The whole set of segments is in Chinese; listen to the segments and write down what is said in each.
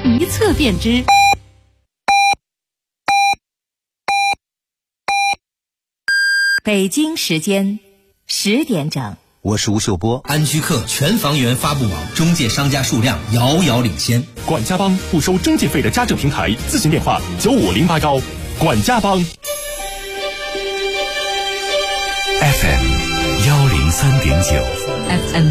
一测便知。北京时间10点整。 我是吴秀波。 安居客全房源发布网中介商家数量遥遥领先。 管家帮不收中介费的家政平台，咨询电话95081。管家帮。 FM 103.9。 FM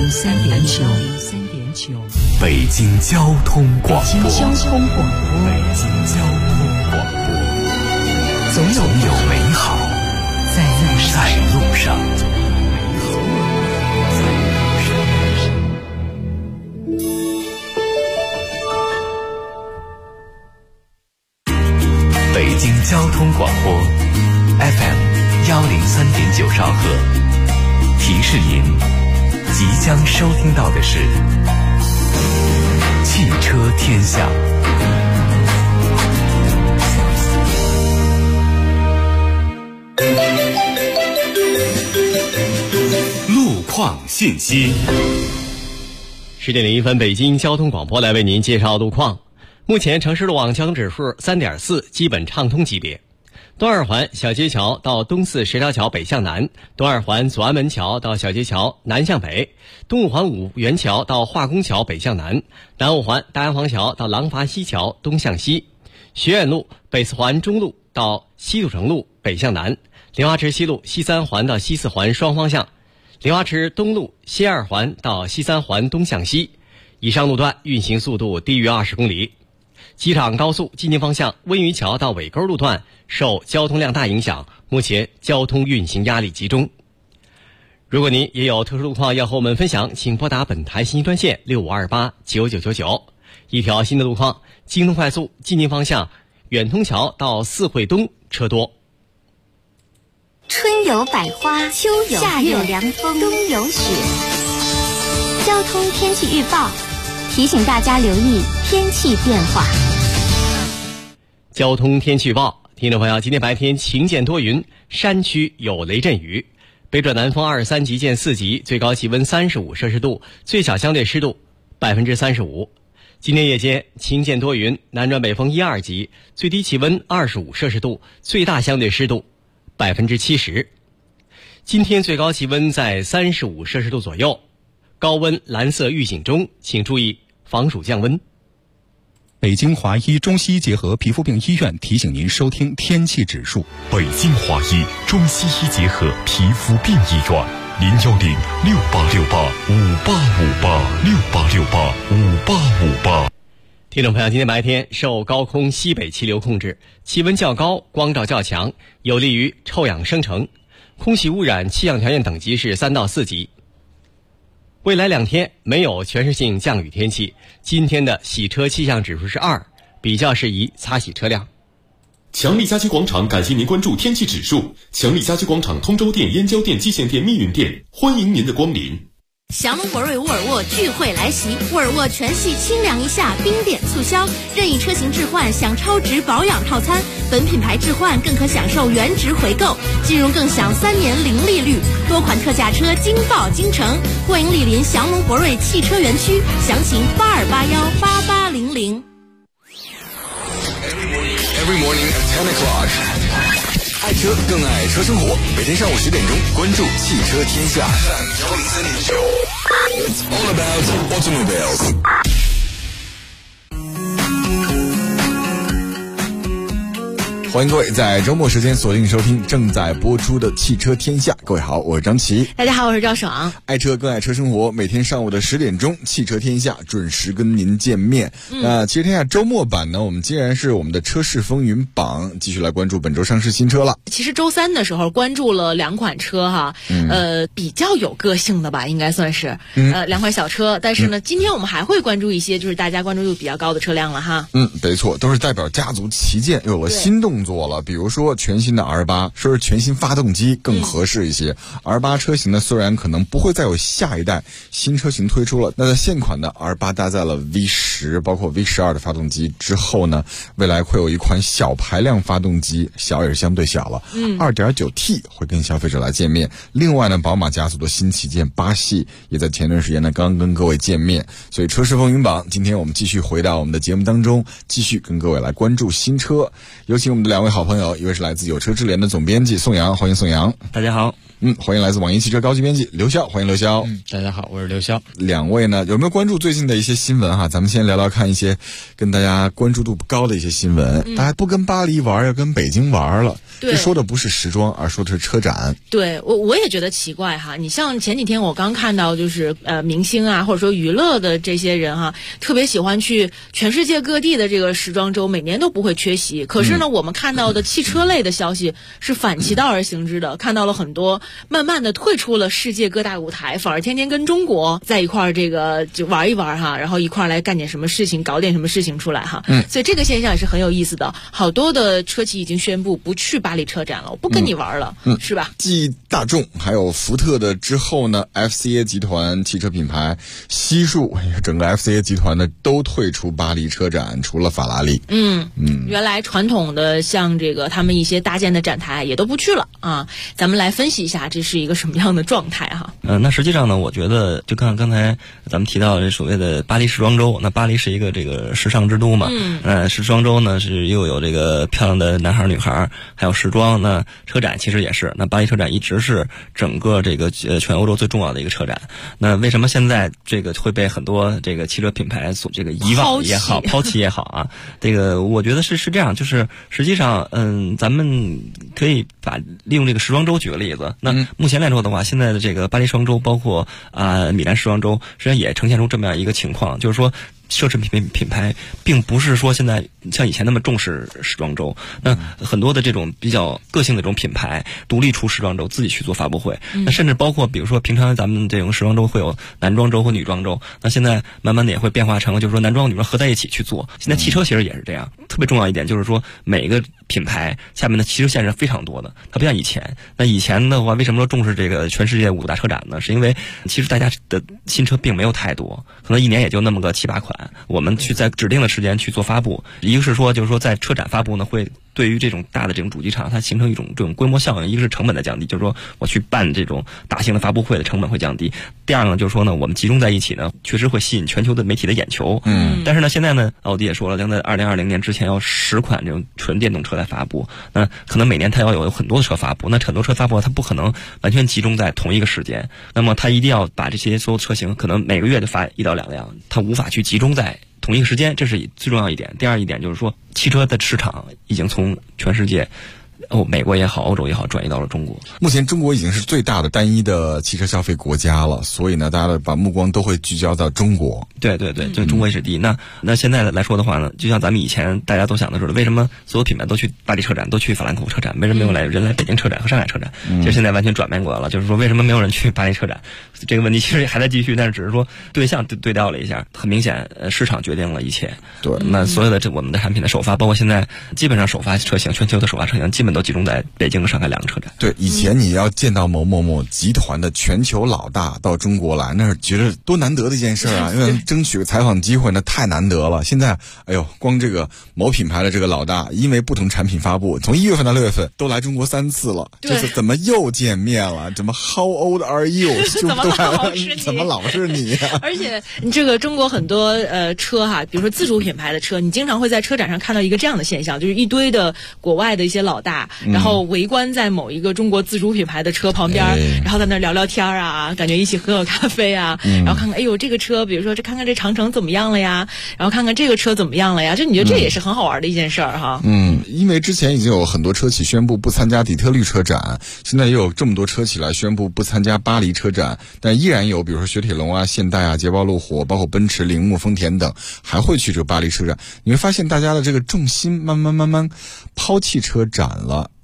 103.9。 北京交通广播。 北京交通广播。 北京交通广播。总有美好在路上。北京交通广播 FM 103.9兆赫，提示您即将收听到的是汽车天下。 路况信息。 10点01分，北京交通广播来为您介绍路况。目前城市路网交通指数 3.4， 基本畅通级别。东二环小街桥到东四十条桥北向南，东二环左安门桥到小街桥南向北，东五环五元桥到化工桥北向南，南五环大洋坊桥到廊坊西桥东向西，学院路北四环中路到西土城路北向南，莲花池西路西三环到西四环双方向，莲花池东路西二环到西三环东向西，以上路段运行速度低于20公里。机场高速进京方向温榆桥到尾沟路段受交通量大影响，目前交通运行压力集中。如果您也有特殊路况要和我们分享，请拨打本台信息专线65289999。一条新的路况，京通快速进京方向远通桥到四惠东车多。 春有百花，秋有夏有凉风，冬有雪。交通天气预报提醒大家留意天气变化。 交通天气预报，听众朋友，今天白天晴间多云，山区有雷阵雨，北转南风23级见4级，最高气温35摄氏度，最小相对湿度35%。今天夜间晴间多云，南转北风1、2级，最低气温25摄氏度，最大相对湿度70%。今天最高气温在35摄氏度左右，高温蓝色预警中，请注意防暑降温。 北京华医中西医结合皮肤病医院提醒您收听天气指数。 北京华医中西医结合皮肤病医院，0106868585858，68685858。 听众朋友，今天白天受高空西北气流控制，气温较高，光照较强，有利于臭氧生成，空气污染气象条件等级是3到4级。未来2天没有全市性降雨天气，今天的洗车气象指数是2，比较适宜擦洗车辆。 强力家居广场感谢您关注天气指数。强力家居广场通州店、燕郊店、蓟县店、密云店，欢迎您的光临。 降龙博瑞沃尔沃聚会来袭，沃尔沃全系清凉一夏冰点促销，任意车型置换享超值保养套餐，本品牌置换更可享受原值回购，金融更享3年零利率，多款特价车惊爆京城，欢迎莅临降龙博瑞汽车园区，详情82818800。 Every morning at 10 o'clock， 爱车更爱车生活，每天上午10点钟，关注汽车天下。It's all about automobiles。欢迎各位在周末时间锁定收听正在播出的汽车天下。各位好，我是张琪。 大家好，我是赵爽。 爱车更爱车生活，每天上午的10点钟，汽车天下准时跟您见面。汽车天下周末版呢，我们既然是我们的车市风云榜，继续来关注本周上市新车了。 其实周3的时候关注了2款车哈，比较有个性的吧，应该算是2款小车。但是呢，今天我们还会关注一些就是大家关注度比较高的车辆了哈。 没错，都是代表家族旗舰，有了新动动作了，比如说全新的 R8， 说是全新发动机更合适一些。R8 车型呢，虽然可能不会再有下一代新车型推出了，那在现款的 R8 搭载了 V10 包括 V12 的发动机之后呢，未来会有一款小排量发动机，小也是相对小了，2.9T 会跟消费者来见面。另外呢，宝马家族的新旗舰8系也在前段时间呢刚跟各位见面。所以车市风云榜，今天我们继续回到我们的节目当中，继续跟各位来关注新车。有请我们的2位好朋友，一位是来自有车智联的总编辑宋阳，欢迎宋阳。 大家好。 欢迎来自网易汽车高级编辑刘潇，欢迎刘潇。 大家好，我是刘潇。 2位呢，有没有关注最近的一些新闻哈？咱们先聊聊看一些跟大家关注度不高的一些新闻。大家不跟巴黎玩，要跟北京玩了。这说的不是时装，而说的是车展。 对，我也觉得奇怪哈。你像前几天我刚看到，就是明星啊，或者说娱乐的这些人哈，特别喜欢去全世界各地的这个时装周，每年都不会缺席。可是呢，我们看到的汽车类的消息是反其道而行之的，看到了很多慢慢的退出了世界各大舞台，反而天天跟中国在一块儿这个就玩一玩哈，然后一块儿来干点什么事情，搞点什么事情出来哈。所以这个现象也是很有意思的。好多的车企已经宣布不去巴黎车展了，我不跟你玩了，是吧？ 继大众还有福特的之后呢 ，FCA 集团汽车品牌悉数整个 FCA 集团呢都退出巴黎车展，除了法拉利。 原来传统的像这个他们一些搭建的展台也都不去了啊。咱们来分析一下这是一个什么样的状态哈。 那实际上呢，我觉得就看刚才咱们提到这所谓的巴黎时装周，那巴黎是一个这个时尚之都嘛，时装周呢是又有这个漂亮的男孩女孩，还有时装。那车展其实也是，那巴黎车展一直是整个这个全欧洲最重要的一个车展。那为什么现在这个会被很多这个汽车品牌所这个遗忘也好，抛弃也好啊？这个我觉得是这样，就是实际上咱们可以利用这个时装周举个例子。那目前来说的话，现在的这个巴黎时装周，包括米兰时装周，实际上也呈现出这么样一个情况，就是说奢侈品牌并不是说现在像以前那么重视时装周，那很多的这种比较个性的这种品牌独立出时装周，自己去做发布会。那甚至包括比如说平常咱们这种时装周会有男装周和女装周，那现在慢慢的也会变化成就是说男装女装合在一起去做。现在汽车其实也是这样，特别重要一点就是说每个品牌下面的汽车线是非常多的，它不像以前。那以前的话，为什么说重视这个全世界5大车展呢？是因为其实大家的新车并没有太多，可能一年也就那么个7-8款，我们去在指定的时间去做发布。一个是说就是说在车展发布呢，会对于这种大的这种主机厂它形成一种这种规模效应。一个是成本的降低，就是说我去办这种大型的发布会的成本会降低。第二呢，就是说呢，我们集中在一起呢，确实会吸引全球的媒体的眼球。但是呢，现在呢，奥迪也说了，将在2020年之前要10款这种纯电动车来发布。那可能每年它要有很多的车发布，那很多车发布它不可能完全集中在同一个时间，那么它一定要把这些所有车型可能每个月就发1到2辆，它无法去集中在同一个时间，这是最重要一点。第二一点就是说，汽车的市场已经从全世界美国也好，欧洲也好，转移到了中国。 目前中国已经是最大的单一的汽车消费国家了，所以呢，大家把目光都会聚焦到中国。 对，就中国也是第一。那现在来说的话呢，就像咱们以前大家都想的似的，为什么所有品牌都去巴黎车展，都去法兰克福车展，为什么没有人来北京车展和上海车展？其实现在完全转变过来了，就是说为什么没有人去巴黎车展？这个问题其实还在继续，但是只是说对象对调了一下。很明显，市场决定了一切。 对， 那所有的我们的产品的首发，包括现在基本上首发车型，全球的首发车型基本都集中在北京和上海2个车展。 对，以前你要见到某某某集团的全球老大到中国来，那是觉得多难得的一件事啊！因为争取个采访机会那太难得了。现在，光这个某品牌的这个老大，因为不同产品发布，从1月份到6月份都来中国3次了，这次怎么又见面了？怎么 How old are you？ 怎么老是你啊？ 而且这个中国很多车哈，比如说自主品牌的车，你经常会在车展上看到一个这样的现象，就是一堆的国外的一些老大，然后围观在某一个中国自主品牌的车旁边，然后在那聊聊天啊，感觉一起喝喝咖啡啊，然后看看这个车，比如说看看这长城怎么样了呀，然后看看这个车怎么样了呀，就你觉得这也是很好玩的一件事儿哈。 因为之前已经有很多车企宣布不参加底特律车展，现在也有这么多车企来宣布不参加巴黎车展，但依然有比如说雪铁龙啊、现代啊、捷豹路虎，包括奔驰、铃木、丰田等还会去这个巴黎车展。你会发现大家的这个重心慢慢抛弃车展了，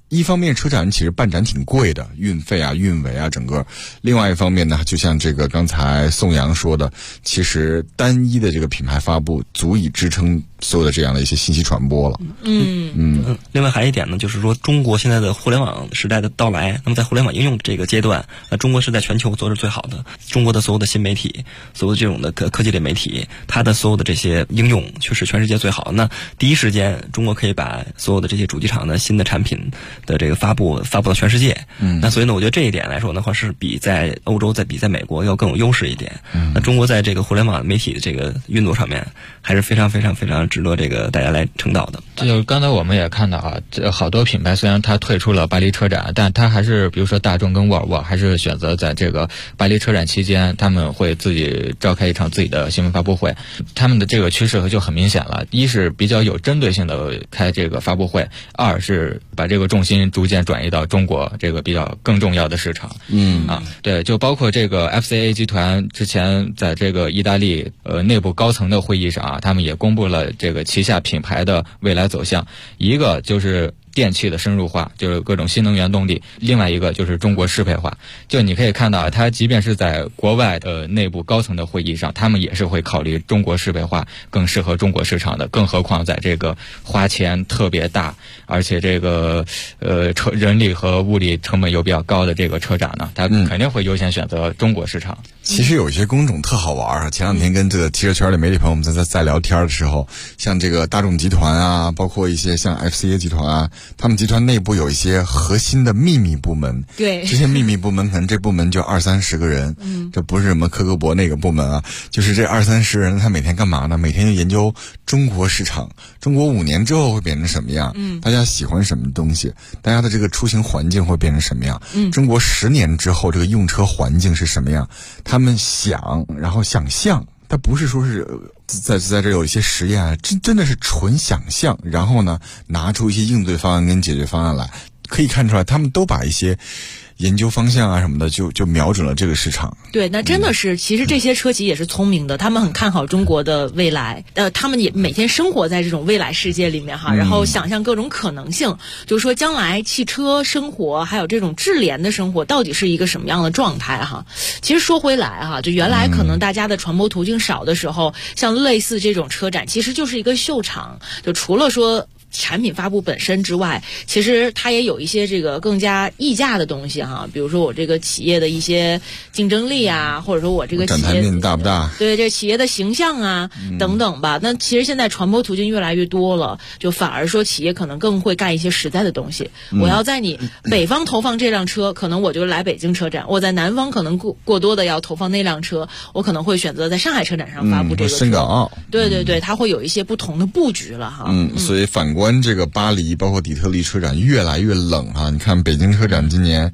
一方面车展其实办展挺贵的，运费啊、运维啊整个。另外一方面呢，就像这个刚才宋阳说的，其实单一的这个品牌发布足以支撑所有的这样的一些信息传播了。 另外还有一点呢，就是说中国现在的互联网时代的到来，那么在互联网应用这个阶段，中国是在全球做的最好的。中国的所有的新媒体，所有的这种的科技类媒体，它的所有的这些应用却是全世界最好的。那第一时间，中国可以把所有的这些主机厂的新的产品的这个发布到全世界。那所以呢，我觉得这一点来说的话，是比在欧洲、比在美国要更有优势一点。那中国在这个互联网媒体的这个运作上面，还是非常非常非常值得这个大家来称道的。 就刚才我们也看到啊，这好多品牌虽然它退出了巴黎车展，但它还是比如说大众跟沃尔沃还是选择在这个巴黎车展期间，他们会自己召开一场自己的新闻发布会。他们的这个趋势就很明显了，一是比较有针对性的开这个发布会，二是把这个重心逐渐转移到中国这个比较更重要的市场。对，就包括这个 FCA 集团之前在这个意大利内部高层的会议上啊，他们也公布了这个旗下品牌的未来走向，一个就是电气的深入化，就是各种新能源动力，另外一个就是中国适配化。就你可以看到，它即便是在国外的内部高层的会议上，他们也是会考虑中国适配化更适合中国市场的，更何况在这个花钱特别大，而且这个人力和物力成本又比较高的这个车展呢，它肯定会优先选择中国市场。 其实有一些工种特好玩啊！前两天跟这个汽车圈的媒体朋友们在聊天的时候，像这个大众集团啊，包括一些像 FCA 集团啊，他们集团内部有一些核心的秘密部门。 对， 这些秘密部门可能这部门就20-30个人，这不是什么科格博那个部门啊，就是这20-30人，他每天干嘛呢？每天就研究中国市场，中国5年之后会变成什么样？大家喜欢什么东西？大家的这个出行环境会变成什么样？中国10年之后这个用车环境是什么样？他们想，然后想象，他不是说是在这有一些实验啊，真的是纯想象，然后呢拿出一些应对方案跟解决方案来，可以看出来他们都把一些研究方向啊什么的就瞄准了这个市场。 对，那真的是，其实这些车企也是聪明的，他们很看好中国的未来，他们也每天生活在这种未来世界里面哈，然后想象各种可能性，就是说将来汽车生活还有这种智联的生活到底是一个什么样的状态哈。其实说回来哈，就原来可能大家的传播途径少的时候，像类似这种车展其实就是一个秀场，就除了说产品发布本身之外，其实它也有一些这个更加溢价的东西哈，比如说我这个企业的一些竞争力啊，或者说我这个企业展台面大不大？ 对，这企业的形象啊等等吧。那其实现在传播途径越来越多了，就反而说企业可能更会干一些实在的东西。我要在你北方投放这辆车，可能我就来北京车展；我在南方可能过多的要投放那辆车，我可能会选择在上海车展上发布这个车。 深港澳。 对对对，它会有一些不同的布局了哈。 所以反观这个巴黎包括底特律车展越来越冷啊！你看北京车展今年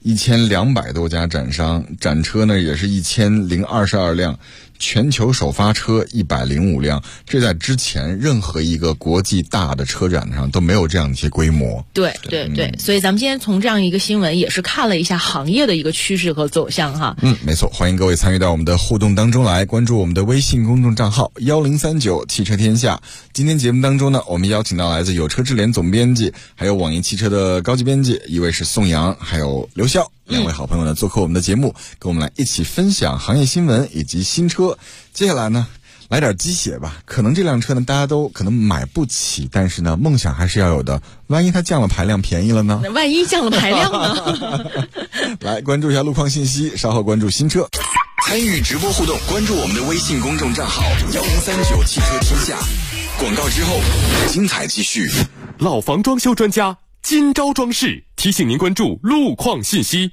1200多家展商，展车呢也是1022辆，全球首发车105辆，这在之前任何一个国际大的车展上都没有这样的一些规模。 对对对，所以咱们今天从这样一个新闻也是看了一下行业的一个趋势和走向哈。 没错，欢迎各位参与到我们的互动当中来，关注我们的微信公众账号1039汽车天下。今天节目当中呢，我们邀请到来自有车智联总编辑，还有网易汽车的高级编辑，一位是宋阳，还有刘潇，两位好朋友呢做客我们的节目，跟我们来一起分享行业新闻以及新车。接下来呢，来点鸡血吧。可能这辆车呢大家都可能买不起，但是呢梦想还是要有的。万一它降了排量便宜了呢？ 万一降了排量呢？ 来关注一下路况信息，稍后关注新车。 参与直播互动，关注我们的微信公众账号1039汽车天下。广告之后，精彩继续。 老房装修专家金招装饰提醒您关注路况信息。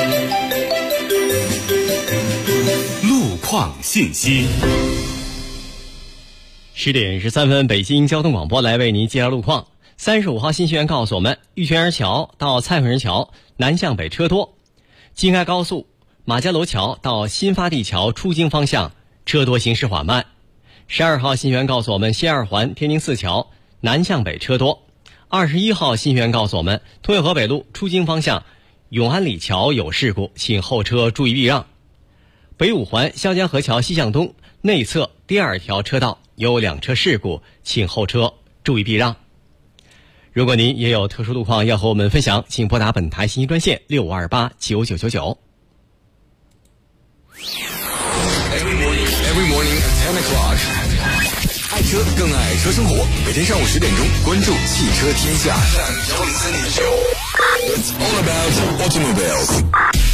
路况信息。 10点13分，北京交通广播来为您介绍路况。35号新学员告诉我们，玉泉园桥到蔡慧人桥南向北车多，京开高速马家楼桥到新发地桥出京方向车多，行驶缓慢。12号新学员告诉我们，西二环天宁寺桥南向北车多。21号新学员告诉我们，通惠河北路出京方向永安里桥有事故，请后车注意避让。北五环湘江河桥西向东内侧第2条车道有2车事故，请后车注意避让。 如果您也有特殊路况要和我们分享，请拨打本台信息专线65289999。 Every morning at 10 o'clock. 爱车更爱车生活，每天上午10点钟，关注汽车天下。It's all about automobiles.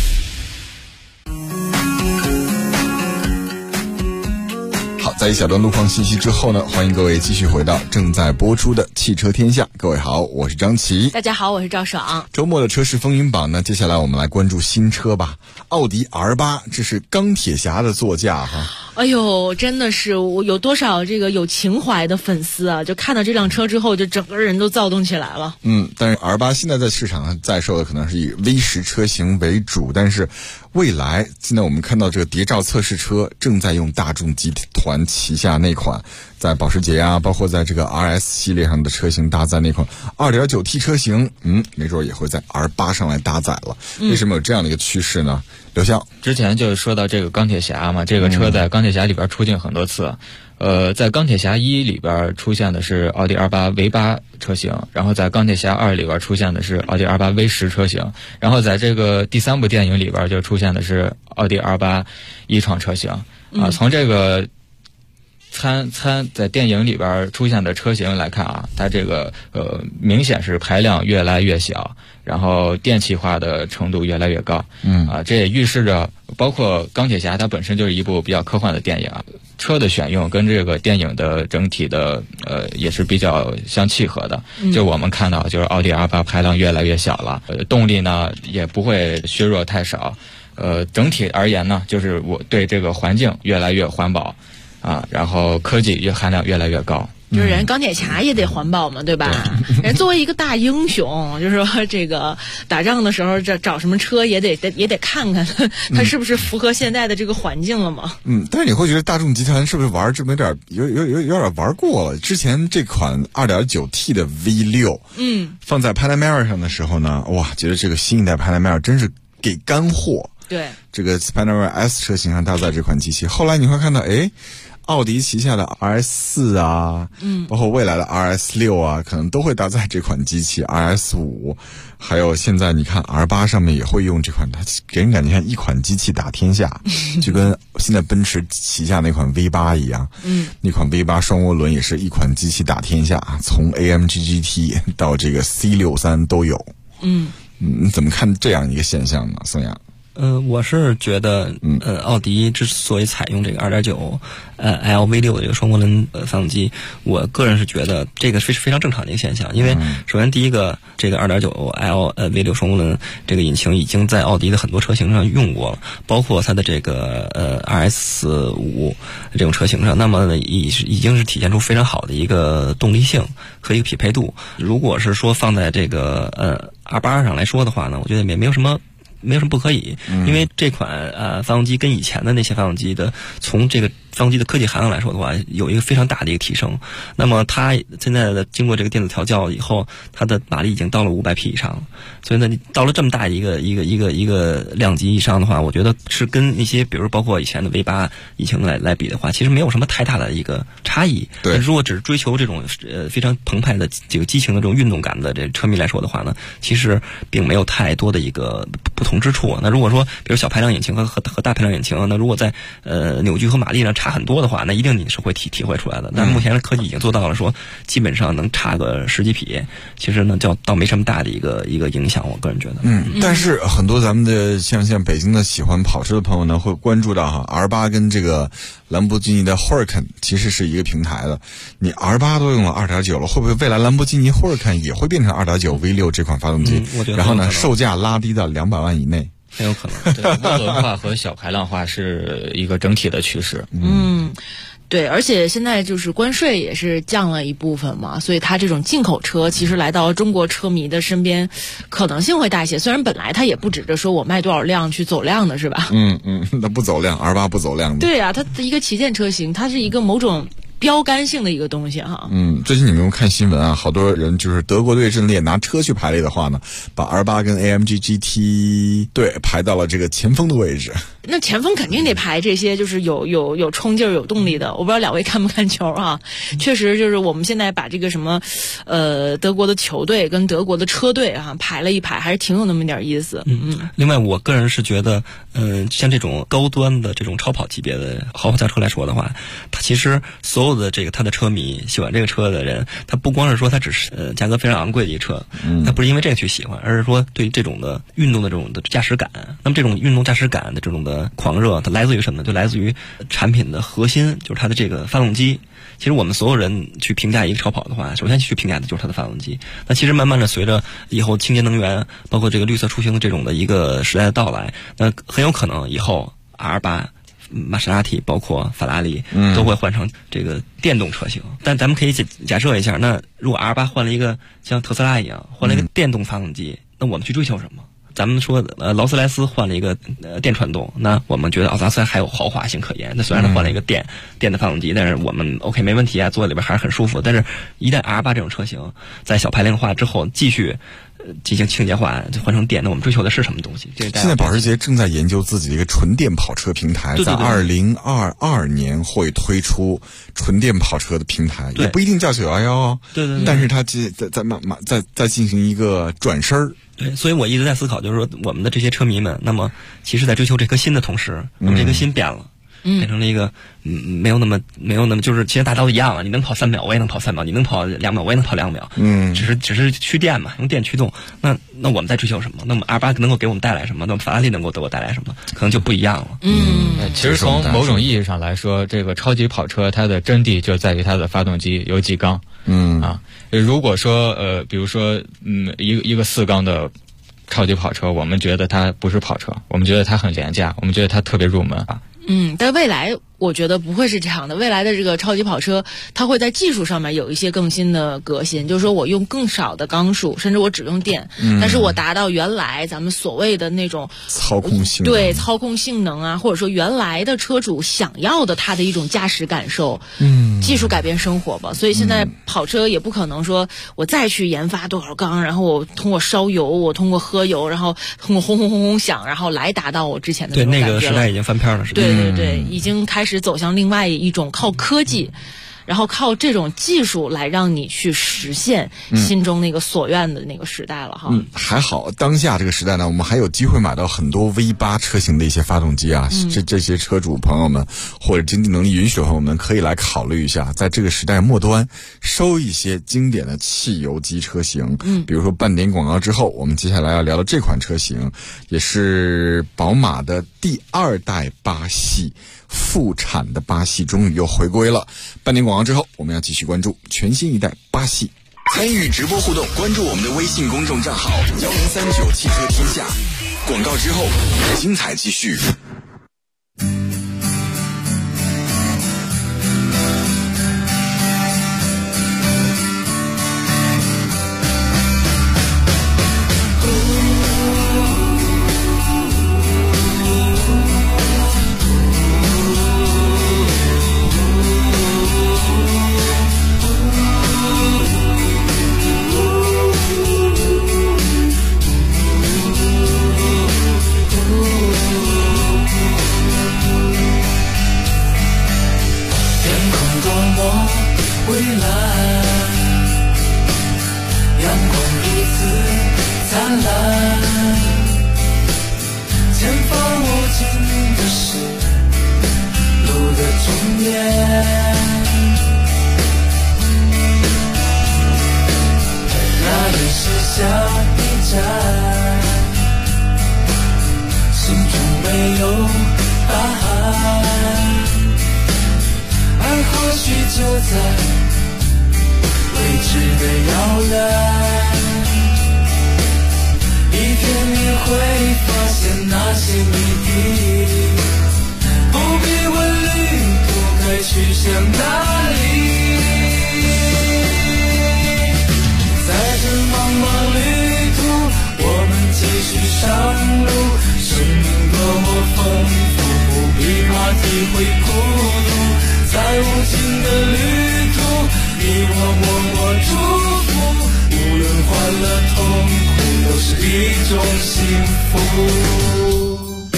好，在一小段路况信息之后呢，欢迎各位继续回到正在播出的汽车天下。各位好，我是张琪。 大家好，我是赵爽。 周末的车市风云榜呢，接下来我们来关注新车吧。奥迪 R8， 这是钢铁侠的座驾哈。 哎呦，真的是我有多少这个有情怀的粉丝啊！就看到这辆车之后，就整个人都躁动起来了。 但是 R8 现在在市场上在售的可能是以 V10 车型为主，但是未来现在我们看到这个谍照测试车正在用大众集团旗下那款在保时捷啊，包括在这个 RS 系列上的车型搭载那款 2.9T 车型，没准也会在 R8 上来搭载了。为什么有这样的一个趋势呢？刘翔， 之前就说到这个钢铁侠嘛，这个车在钢铁侠里边出镜很多次。在钢铁侠1里边出现的是奥迪 R8 V8 车型，然后在钢铁侠2里边出现的是奥迪 R8 V10 车型，然后在这个第3部电影里边就出现的是奥迪 R8 e-tron 车型啊。从这个在电影里边出现的车型来看啊，它这个明显是排量越来越小，然后电气化的程度越来越高。这也预示着包括钢铁侠它本身就是一部比较科幻的电影啊，车的选用跟这个电影的整体的也是比较相契合的。就我们看到就是奥迪 R8 排量越来越小了，动力呢也不会削弱太少。整体而言呢，就是我对这个环境越来越环保啊，然后科技含量越来越高。 就是人钢铁侠也得环保嘛，对吧？人作为一个大英雄，就是说这个打仗的时候找什么车也得看看它是不是符合现在的这个环境了嘛。 但是你会觉得大众集团是不是玩这么有点玩过了？之前这款 2.9T 的 V6，放在 Panamera 上的时候呢，哇，觉得这个新一代 Panamera 真是给干货。 对， 这个 Panamera S 车型上搭载这款机器，后来你会看到，奥迪旗下的 RS4 啊，包括未来的 RS6 啊，可能都会搭载这款机器 RS5， 还有现在你看 R8 上面也会用这款，它给人感觉像一款机器打天下，就跟现在奔驰旗下那款 V8 一样，那款 V8 双涡轮也是一款机器打天下，从 AMG GT 到这个 C63 都有。你怎么看这样一个现象呢，宋阳？ 我是觉得，奥迪之所以采用这个 2.9 LV6 的这个双涡轮发动机，我个人是觉得这个是非常正常的一个现象。因为首先第一个，这个 2.9 V6 双涡轮这个引擎已经在奥迪的很多车型上用过了，包括它的这个RS5 这种车型上，那么已经是体现出非常好的一个动力性和一个匹配度。如果是说放在这个R8 上来说的话呢，我觉得也没有什么不可以，因为这款发动机跟以前的那些发动机的从这个发动机的科技含量来说的话，有一个非常大的一个提升。那么它现在的经过这个电子调教以后，它的马力已经到了500匹以上了。所以呢，你到了这么大一个量级以上的话，我觉得是跟一些比如包括以前的 V8 引擎来比的话，其实没有什么太大的一个差异。 对， 如果只是追求这种非常澎湃的这个激情的这种运动感的这车迷来说的话呢，其实并没有太多的一个不同之处。那如果说比如小排量引擎和大排量引擎，那如果在扭矩和马力上差很多的话，那一定你是会体会出来的。但目前的科技已经做到了说基本上能差个10几匹，其实呢倒没什么大的一个影响，我个人觉得。 但是很多咱们的像北京的喜欢跑车的朋友呢，会关注到R8 跟这个兰博基尼的 Huracan 其实是一个平台的。你 R8 都用了 2.9 了，会不会未来兰博基尼 Huracan 也会变成 2.9 V6 这款发动机？ 我觉得然后呢，售价拉低到200万以内。 很有可能。 对，涡轮化和小排量化是一个整体的趋势。 对，而且现在就是关税也是降了一部分嘛，所以它这种进口车其实来到中国车迷的身边可能性会大一些。虽然本来它也不指着说我卖多少辆去走量的是吧？ 那不走量， R8 不走量的。 对啊，它的一个旗舰车型，它是一个某种标杆性的一个东西哈。 最近你们有看新闻啊？好多人就是德国队阵列拿车去排列的话呢，把 R8跟 AMG GT 队排到了这个前锋的位置。 那前锋肯定得排这些就是有冲劲儿、有动力的。我不知道两位看不看球啊？确实就是我们现在把这个什么德国的球队跟德国的车队啊排了一排，还是挺有那么点意思。 另外我个人是觉得像这种高端的这种超跑级别的豪华轿车来说的话，它其实所有的这个它的车迷喜欢这个车的人，他不光是说它只是价格非常昂贵的一车，他不是因为这个去喜欢，而是说对于这种的运动的这种的驾驶感。那么这种运动驾驶感的这种的狂热，它来自于什么呢？就来自于产品的核心，就是它的这个发动机。其实我们所有人去评价一个超跑的话，首先去评价的就是它的发动机。那其实慢慢的随着以后清洁能源，包括这个绿色出行的这种的一个时代的到来，那很有可能以后 R8、玛莎拉蒂包括法拉利都会换成这个电动车型。但咱们可以假设一下，那如果 R8 换了一个像特斯拉一样换了一个电动发动机，那我们去追求什么？咱们说劳斯莱斯换了一个电传动，那我们觉得劳斯莱斯还有豪华性可言。那虽然它换了一个电的发动机，但是我们 OK 没问题啊，坐在里边还是很舒服。但是一旦 R8 这种车型在小排量化之后继续进行清洁化，就换成电，那我们追求的是什么东西？现在保时捷正在研究自己的一个纯电跑车平台，在2022年会推出纯电跑车的平台，也不一定叫911哦。对，但是它在进行一个转身儿。 对，所以我一直在思考，就是说我们的这些车迷们，那么其实在追求这颗心的同时，那么这颗心变了。变成了一个没有那么就是其实大家都一样了，你能跑3秒我也能跑3秒，你能跑2秒我也能跑2秒，只是驱电嘛，用电驱动。那我们在追求什么？那么 R8 能够给我们带来什么？那么法拉利能够给我带来什么？可能就不一样了。 其实从某种意义上来说，这个超级跑车它的真谛就在于它的发动机有几缸。如果说比如说一个4缸的超级跑车，我们觉得它不是跑车，我们觉得它很廉价，我们觉得它特别入门啊。 但未来我觉得不会是这样的。未来的这个超级跑车，它会在技术上面有一些更新的革新，就是说我用更少的缸数，甚至我只用电，但是我达到原来咱们所谓的那种操控性能， 对操控性能啊，或者说原来的车主想要的它的一种驾驶感受。技术改变生活吧，所以现在跑车也不可能说我再去研发多少缸，然后我通过烧油，我通过喝油，然后通过轰轰轰轰响，然后来达到我之前的那种感觉了。 对，那个时代已经翻篇了，是吧？ 对，已经开始走向另外一种靠科技，然后靠这种技术来让你去实现心中那个所愿的那个时代了哈。 还好当下这个时代呢，我们还有机会买到很多 V8 车型的一些发动机啊。这些车主朋友们或者经济能力允许的朋友们可以来考虑一下，在这个时代末端收一些经典的汽油机车型。比如说半点广告之后，我们接下来要聊的这款车型也是宝马的第2代8系，复产的8系终于又回归了。半点广告之后，我们要继续关注全新一代8系。 参与直播互动，关注我们的微信公众账号1039汽车天下。广告之后，精彩继续。 体会孤独，在无尽的旅途，你我默默祝福，无论欢乐痛苦，都是一种幸福。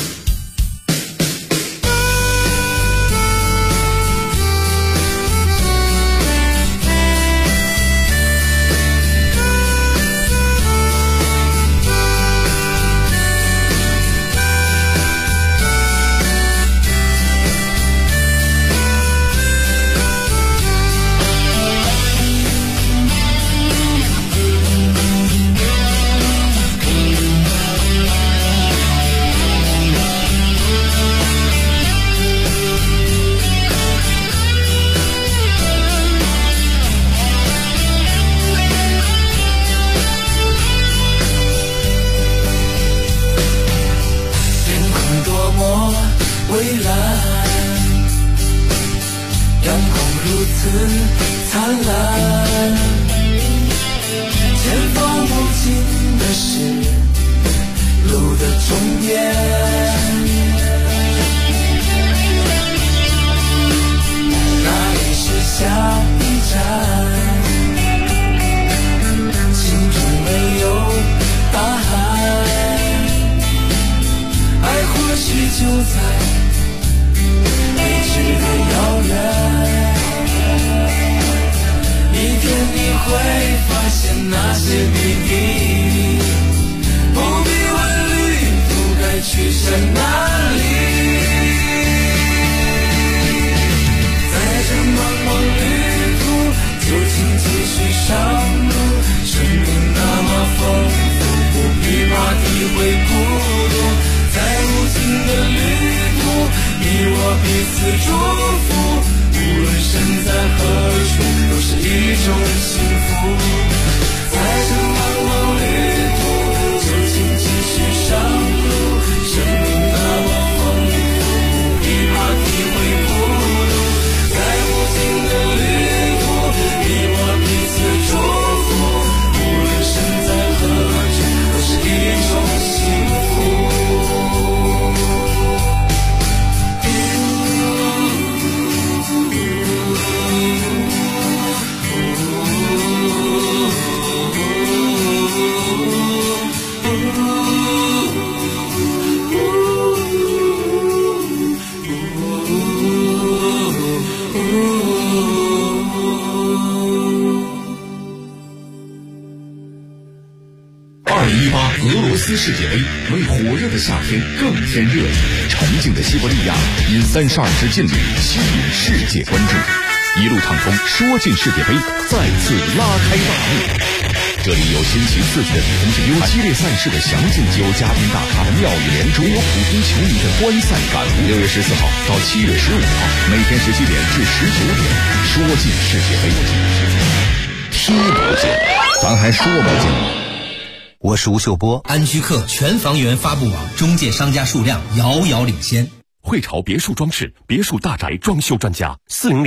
世界杯为火热的夏天更添热情，沉静的西伯利亚因32支劲旅吸引世界关注，一路畅通，说进世界杯再次拉开大幕。这里有新奇刺激的比分之有激烈赛事的详尽，有嘉宾大咖的妙语连珠，有普通球迷的观赛感悟。6月14号到7月15号，每天17点至19点，说进世界杯，踢不进，咱还说不进。 我是吴秀波，安居客全房源发布网中介商家数量遥遥领先。 汇潮别墅装饰，别墅大宅装修专家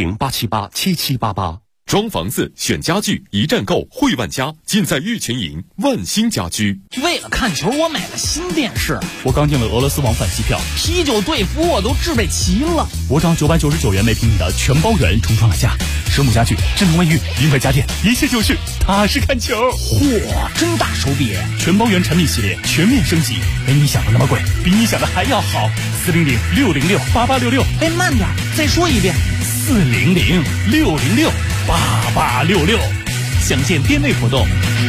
，400-878-7788。装房子选家具，一站购汇万家，尽在玉泉营万兴家居。 为了看球，我买了新电视， 我刚订了俄罗斯往返机票， 啤酒队服我都置备齐了。 我找999元每平米的全包圆重创了下，生木家具、智能卫浴、名牌家电，一切就是踏实看球。 嚯，真大手笔！ 全包圆产品系列全面升级，没你想的那么贵，比你想的还要好。400-606-8866。 哎，慢点，再说一遍。 400-606-8866，详见店内活动。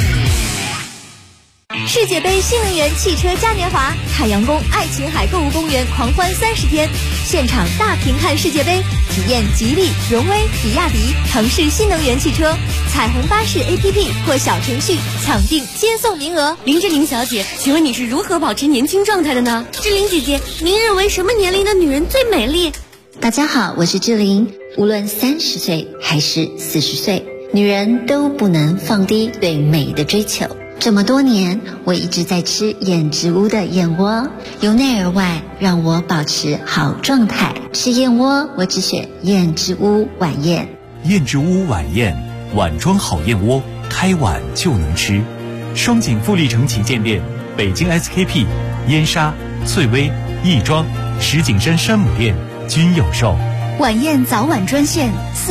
世界杯新能源汽车嘉年华，海洋宫爱琴海购物公园狂欢30天，现场大屏看世界杯，体验吉利、荣威、比亚迪、腾势新能源汽车，彩虹巴士 APP 或小程序抢订接送名额。 林志玲小姐，请问你是如何保持年轻状态的呢？ 志玲姐姐，您认为什么年龄的女人最美丽？ 大家好，我是志玲。无论30岁还是40岁，女人都不能放低对美的追求。这么多年，我一直在吃燕之屋的燕窝，由内而外让我保持好状态。吃燕窝，我只选燕之屋晚宴。 燕之屋晚宴，碗装好燕窝，开碗就能吃。双井富力城旗舰店、北京 SKP、燕莎、翠微、亦庄、石景山山姆店均有售。 晚宴早晚专线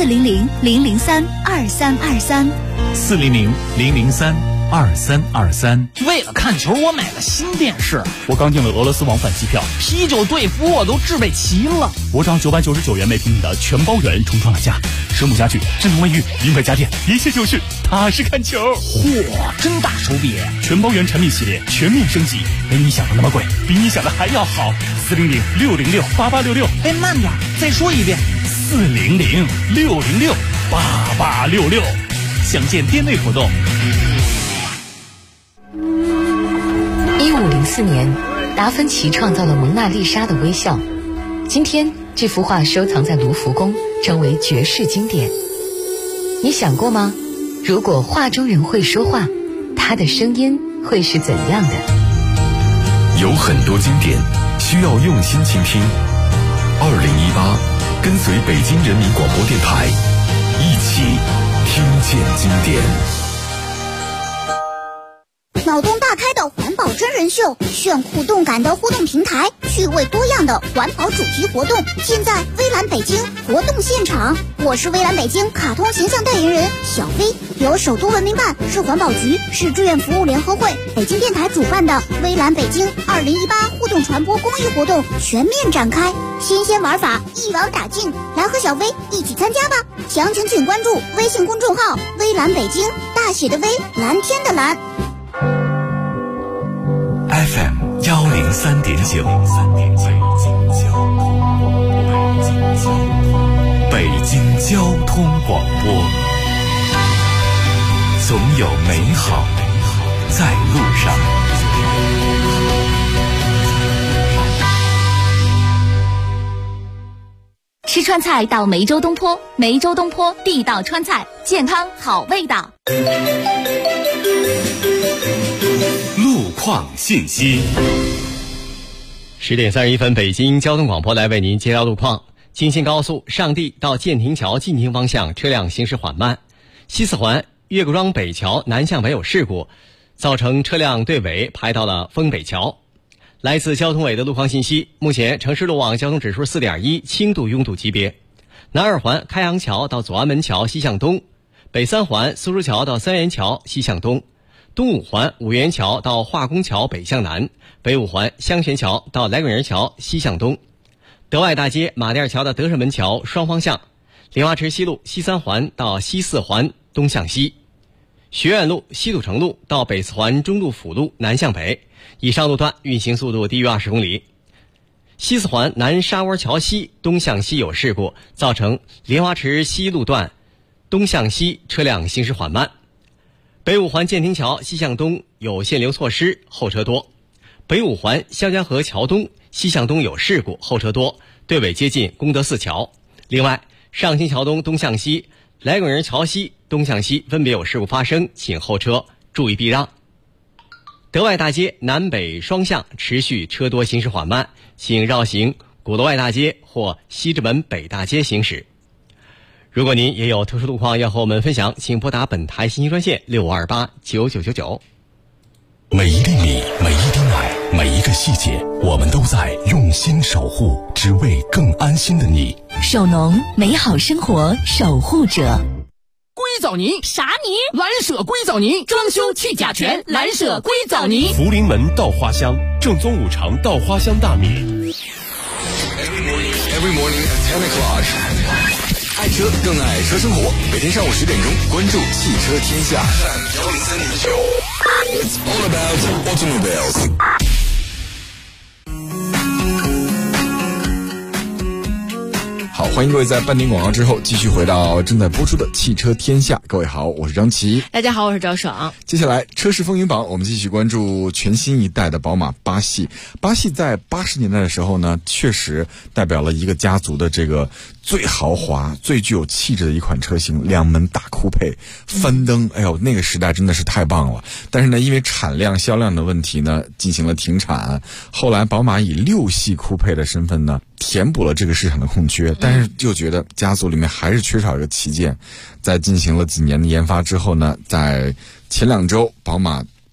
400-003-2323，400-003-2323。为了看球，我买了新电视。 我刚订了俄罗斯往返机票， 啤酒、队服我都置备齐了。 我找999元每平米的全包圆重创了家，生木家具、智能卫浴、名牌家电，一切就绪，踏实看球。 嚯，真大手笔！ 全包圆产品系列全面升级，没你想的那么贵，比你想的还要好。400-606-8866。 哎，慢点，再说一遍。 400-606-8866。详见店内活动。 1504年，达芬奇创造了蒙娜丽莎的微笑。今天，这幅画收藏在卢浮宫，成为绝世经典。你想过吗？如果画中人会说话，他的声音会是怎样的？ 有很多经典需要用心倾听。2018，跟随北京人民广播电台，一起听见经典。 脑洞大开的环保真人秀，炫酷动感的互动平台，趣味多样的环保主题活动，现在微蓝北京活动现场。我是微蓝北京卡通形象代言人小薇，由首都文明办、市环保局、市志愿服务联合会、北京电台主办的微蓝北京2018互动传播公益活动全面展开，新鲜玩法一网打尽，来和小薇一起参加吧！详情请关注微信公众号微蓝北京，大写的微，蓝天的蓝。 FM 103.9，北京交通广播，总有美好在路上。 吃川菜到梅州东坡，梅州东坡地道川菜，健康好味道。 路况信息。 10点31分，北京交通广播来为您接到路况。京信高速上地到建亭桥进京方向车辆行驶缓慢，西四环岳各庄北桥南向北有事故，造成车辆队尾排到了丰北桥。来自交通委的路况信息，目前城市路网交通指数 4.1， 轻度拥堵级别。南二环开阳桥到左安门桥西向东，北三环苏州桥到三元桥西向东，东五环五元桥到化工桥北向南，北五环香泉桥到来滚人桥西向东，德外大街马甸桥到德胜门桥双方向，莲花池西路西三环到西四环东向西，学院路西土城路到北四环中路辅路南向北，以上路段运行速度低于20公里。西四环南沙窝桥西东向西有事故，造成莲花池西路段东向西车辆行驶缓慢。北五环建亭桥西向东有限流措施，后车多。北五环湘江河桥东西向东有事故，后车多，队尾接近功德寺桥。另外，上新桥东东向西、来滚人桥西东向西分别有事故发生，请后车注意避让。德外大街南北双向持续车多，行驶缓慢，请绕行鼓楼外大街或西直门北大街行驶。如果您也有特殊路况要和我们分享，请拨打本台信息专线65289999。 每一粒米，每一滴奶，每一个细节，我们都在用心守护，只为更安心的你。 手农，美好生活守护者。 硅藻泥啥泥？蓝舍硅藻泥，装修去甲醛，蓝舍硅藻泥。 福临门稻花香，正宗五常稻花香大米。 Every morning at 10 o'clock， 爱车更爱车生活。每天上午10点钟，关注汽车天下。It's all about automobiles。 好，欢迎各位在半点广告之后继续回到正在播出的汽车天下。各位好，我是张琪。 大家好，我是赵爽。 接下来车市风云榜，我们继续关注全新一代的宝马八系。八系在80年代的时候呢，确实代表了一个家族的这个最豪华、最具有气质的一款车型，两门大酷配，翻灯，哎呦，那个时代真的是太棒了。但是呢，因为产量、销量的问题呢，进行了停产。后来宝马以6系酷配的身份呢，填补了这个市场的空缺，但是就觉得家族里面还是缺少一个旗舰。在进行了几年的研发之后呢，在前2周，宝马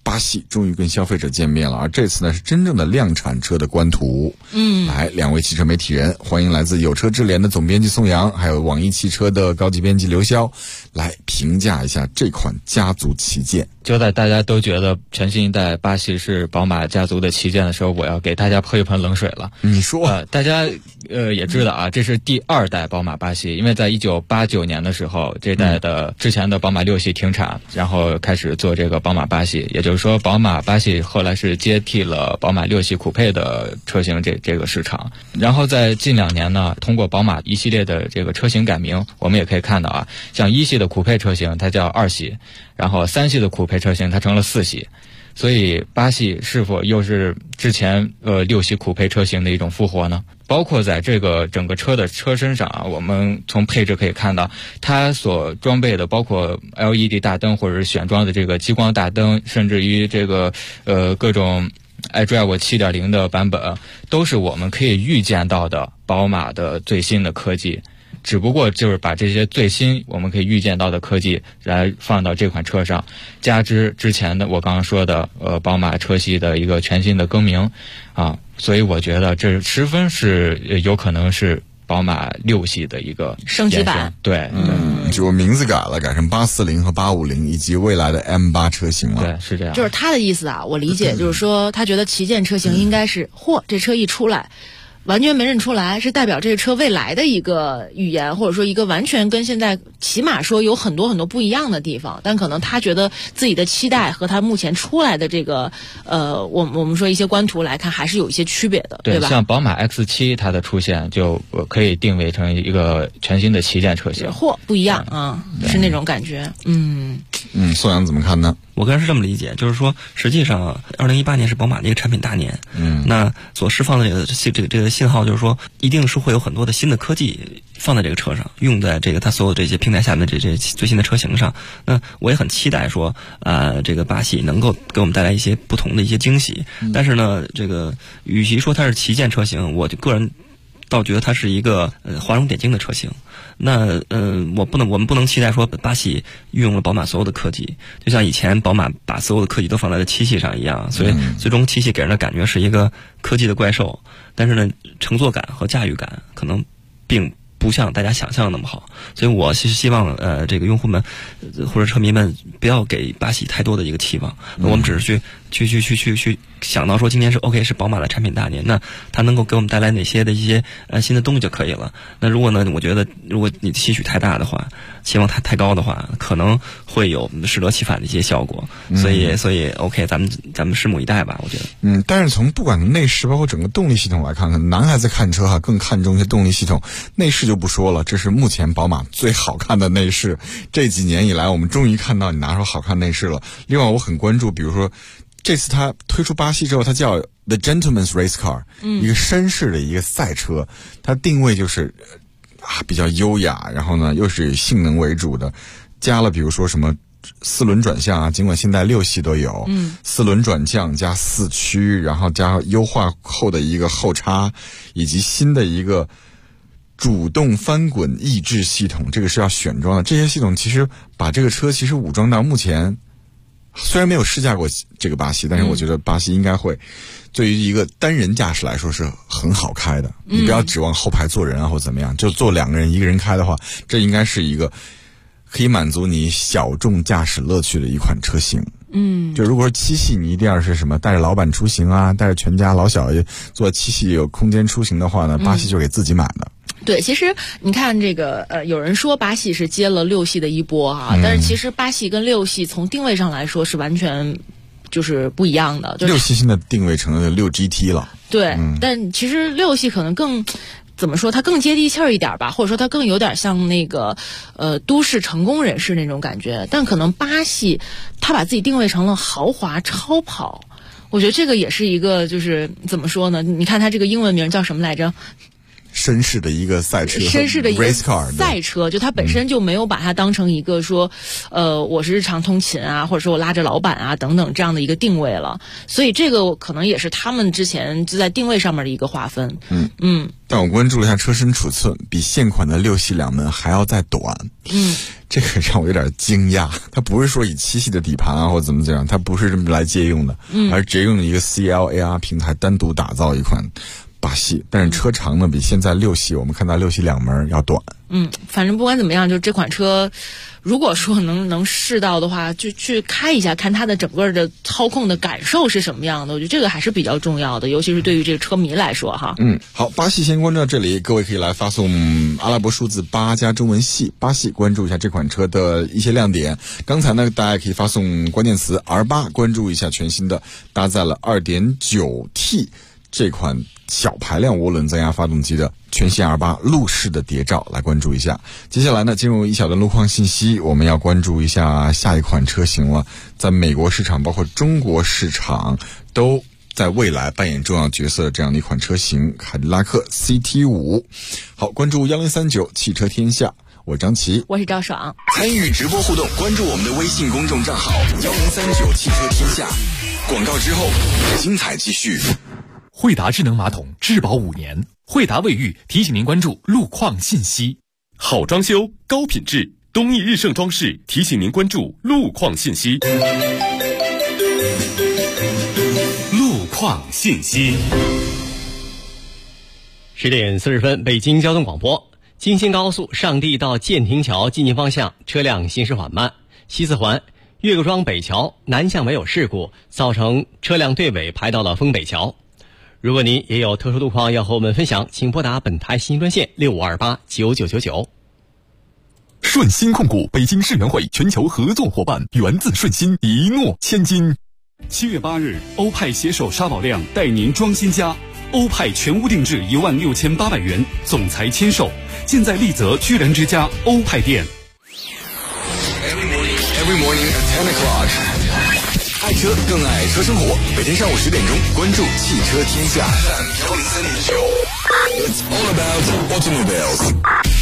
巴西终于跟消费者见面了，而这次呢是真正的量产车的官图。来，两位汽车媒体人，欢迎来自有车智联的总编辑宋阳，还有网易汽车的高级编辑刘潇，来评价一下这款家族旗舰。 就在大家都觉得全新一代巴西是宝马家族的旗舰的时候，我要给大家泼一盆冷水了。 你说， 大家也知道啊，这是第2代宝马巴西，因为在1989年的时候，这代的之前的宝马6系停产，然后开始做这个宝马巴西，也就是说宝马巴西后来是接替了宝马6系酷配的车型这个市场。然后在近2年呢，通过宝马一系列的这个车型改名，我们也可以看到啊，像1系的酷配车型它叫2系，然后3系的酷配车型它成了4系。所以巴西是否又是之前6系酷配车型的一种复活呢？包括在这个整个车的车身上啊，我们从配置可以看到，它所装备的包括 LED 大灯或者是选装的这个激光大灯，甚至于这个各种iDrive 7.0 的版本，都是我们可以预见到的宝马的最新的科技。只不过就是把这些最新我们可以预见到的科技来放到这款车上，加之之前的我刚刚说的宝马车系的一个全新的更名啊，所以我觉得这十分是有可能是宝马6系的一个升级版。 对， 就名字改了，改成840和850以及未来的 M8 车型了。 对，是这样。 就是他的意思啊，我理解就是说，他觉得旗舰车型应该是，这车一出来，完全没认出来，是代表这个车未来的一个语言，或者说一个完全跟现在起码说有很多很多不一样的地方，但可能他觉得自己的期待和他目前出来的这个我们说一些官图来看还是有一些区别的，对吧？ 像宝马 X7 它的出现就可以定位成一个全新的旗舰车型， 不一样啊，是那种感觉。 宋阳怎么看呢？ 我个人是这么理解，就是说，实际上2018年是宝马的一个产品大年，那所释放的这个信号就是说，一定是会有很多的新的科技放在这个车上，用在这个它所有这些平台下面的这最新的车型上。那我也很期待说，这个巴西能够给我们带来一些不同的一些惊喜。但是呢，这个与其说它是旗舰车型，我个人倒觉得它是一个画龙点睛的车型。那我们不能期待说巴西运用了宝马所有的科技，就像以前宝马把所有的科技都放在了7系上一样，所以最终7系给人的感觉是一个科技的怪兽，但是呢，乘坐感和驾驭感可能并不像大家想象的那么好。所以我其实希望这个用户们或者车迷们不要给巴西太多的一个期望，我们只是去想到说今年是 OK 是宝马的产品大年，那它能够给我们带来哪些的一些新的东西就可以了。那如果呢，我觉得如果你期许太大的话，期望太高的话，可能会有适得其反的一些效果。所以 OK， 咱们拭目以待吧，我觉得。 但是从不管内饰包括整个动力系统来看，男孩子看车更看重一些动力系统，内饰就不说了，这是目前宝马最好看的内饰。这几年以来，我们终于看到你拿出好看内饰了。另外，我很关注，比如说这次它推出巴西之后，它叫 The Gentleman's Race Car，一个绅士的一个赛车，它定位就是比较优雅，然后呢又是以性能为主的，加了比如说什么4轮转向啊，尽管现在6系都有，4轮转向加4驱，然后加优化后的一个后叉，以及新的一个主动翻滚抑制系统，这个是要选装的。这些系统其实把这个车其实武装到目前，虽然没有试驾过这个巴西，但是我觉得巴西应该会对于一个单人驾驶来说是很好开的。你不要指望后排坐人啊或怎么样，就坐2个人1个人开的话，这应该是一个可以满足你小众驾驶乐趣的一款车型。就如果说7系你一定要是什么带着老板出行啊，带着全家老小坐7系有空间出行的话呢，巴西就给自己买的。 对，其实你看这个有人说巴西是接了6系的衣钵哈，但是其实巴西跟6系从定位上来说是完全就是不一样的。 6系现在定位成了6 GT 了。 对，但其实6系可能更怎么说，它更接地气儿一点吧，或者说它更有点像那个都市成功人士那种感觉。但可能巴西它把自己定位成了豪华超跑，我觉得这个也是一个就是怎么说呢？你看它这个英文名叫什么来着绅士的一个赛车， 绅士的一个 race car 赛车，就它本身就没有把它当成一个说，我是日常通勤啊，或者说我拉着老板啊等等这样的一个定位了。所以这个可能也是他们之前就在定位上面的一个划分。 但我关注了一下车身尺寸，比现款的6系两门还要再短。这个让我有点惊讶。它不是说以7系的底盘啊或怎么样，它不是这么来借用的，而是直接用一个 CLAR 平台单独打造一款8系，但是车长呢比现在6系我们看到6系两门要短。 反正不管怎么样，就这款车如果说能试到的话，就去开一下，看它的整个的操控的感受是什么样的。我觉得这个还是比较重要的，尤其是对于这个车迷来说哈。 好，8系先关注到这里，各位可以来发送阿拉伯数字8加中文系8系，关注一下这款车的一些亮点。刚才呢，大家可以发送关键词 R8， 关注一下全新的搭载了 2.9T 这款小排量涡轮增压发动机的全新 R8 路试的谍照，来关注一下。接下来呢，进入一小段路况信息，我们要关注一下下一款车型了。在美国市场包括中国市场都在未来扮演重要角色的这样的一款车型，凯迪拉克 CT5。好，关注1039汽车天下，我张琪， 我是赵爽。 参与直播互动，关注我们的微信公众账号1039汽车天下。广告之后，精彩继续。 惠达智能马桶质保5年，惠达卫浴提醒您关注路况信息。 好装修高品质，东益日盛装饰提醒您关注路况信息。路况信息。 10点40分，北京交通广播。京新高速上地到建亭桥进京方向车辆行驶缓慢，西四环岳各庄北桥南向没有事故，造成车辆队尾排到了丰北桥。如果您也有特殊路况要和我们分享，请拨打本台新专线65289999。 顺鑫控股北京世园会全球合作伙伴，源自顺鑫，一诺千金。 7月8日，欧派携手沙宝亮带您装新家，欧派全屋定制16800元，总裁签售，现在丽泽居然之家欧派店。 Every morning at 10 o'clock， 爱车更爱车生活。每天上午10点钟，关注汽车天下103.9。It's all about automobiles。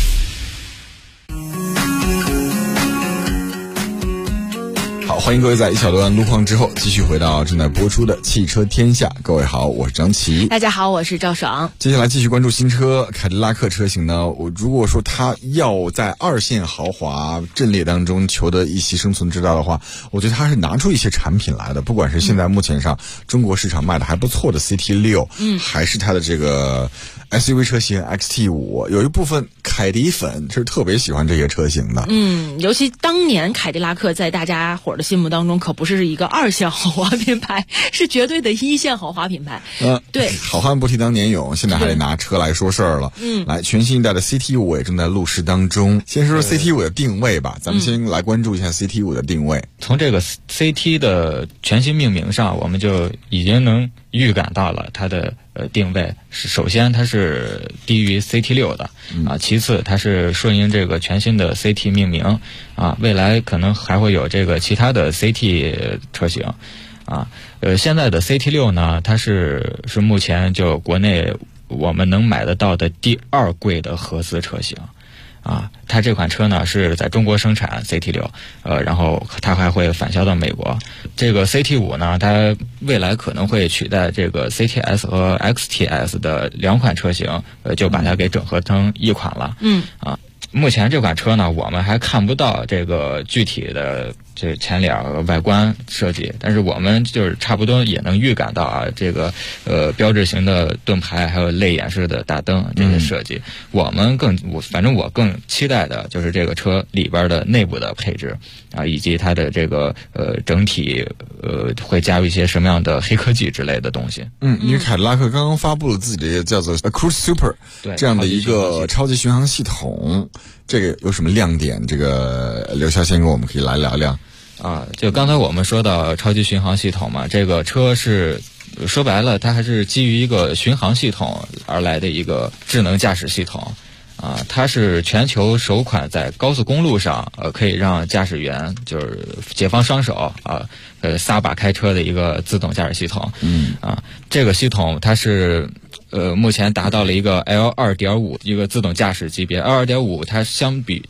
好，欢迎各位在一小段路况之后继续回到正在播出的汽车天下。各位好，我是张琪。 大家好，我是赵爽。 接下来继续关注新车凯迪拉克车型呢，我如果说它要在2线豪华阵列当中求得一席生存之道的话，我觉得它是拿出一些产品来的，不管是现在目前上中国市场卖的还不错的 CT6，还是它的这个 SUV 车型 XT5， 有一部分凯迪粉是特别喜欢这些车型的。 尤其当年凯迪拉克在大家伙的心目当中可不是一个2线豪华品牌，是绝对的1线豪华品牌。对， 好汉不提当年勇，现在还得拿车来说事儿了。来，全新一代的 CT5 也正在路试当中。先说说 CT5 的定位吧，咱们先来关注一下 CT5 的定位。 从这个 CT 的全新命名上，我们就已经能预感到了它的定位是，首先它是低于 CT6 的其次它是顺应这个全新的 CT 命名未来可能还会有这个其他的 CT 车型现在的 CT6 呢，它是目前就国内我们能买得到的第2贵的合资车型它这款车呢是在中国生产 CT6，然后它还会返销到美国。这个 CT5 呢，它未来可能会取代这个 CTS 和 XTS 的2款车型，就把它给整合成一款了。目前这款车呢，我们还看不到这个具体的这前脸和外观设计，但是我们就是差不多也能预感到这个标志型的盾牌还有泪眼式的大灯这些设计。反正我更期待的就是这个车里边的内部的配置以及它的这个整体会加入一些什么样的黑科技之类的东西。 因为凯迪拉克刚刚发布了自己的叫做 Cruise Super 这样的一个超级巡航系统，这个有什么亮点？这个刘潇先跟我们可以来聊聊。 就刚才我们说到超级巡航系统嘛，这个车是说白了，它还是基于一个巡航系统而来的一个智能驾驶系统它是全球首款在高速公路上可以让驾驶员就是解放双手撒把开车的一个自动驾驶系统。这个系统它是目前达到了一个 L2.5 一个自动驾驶级别。L2.5 它相比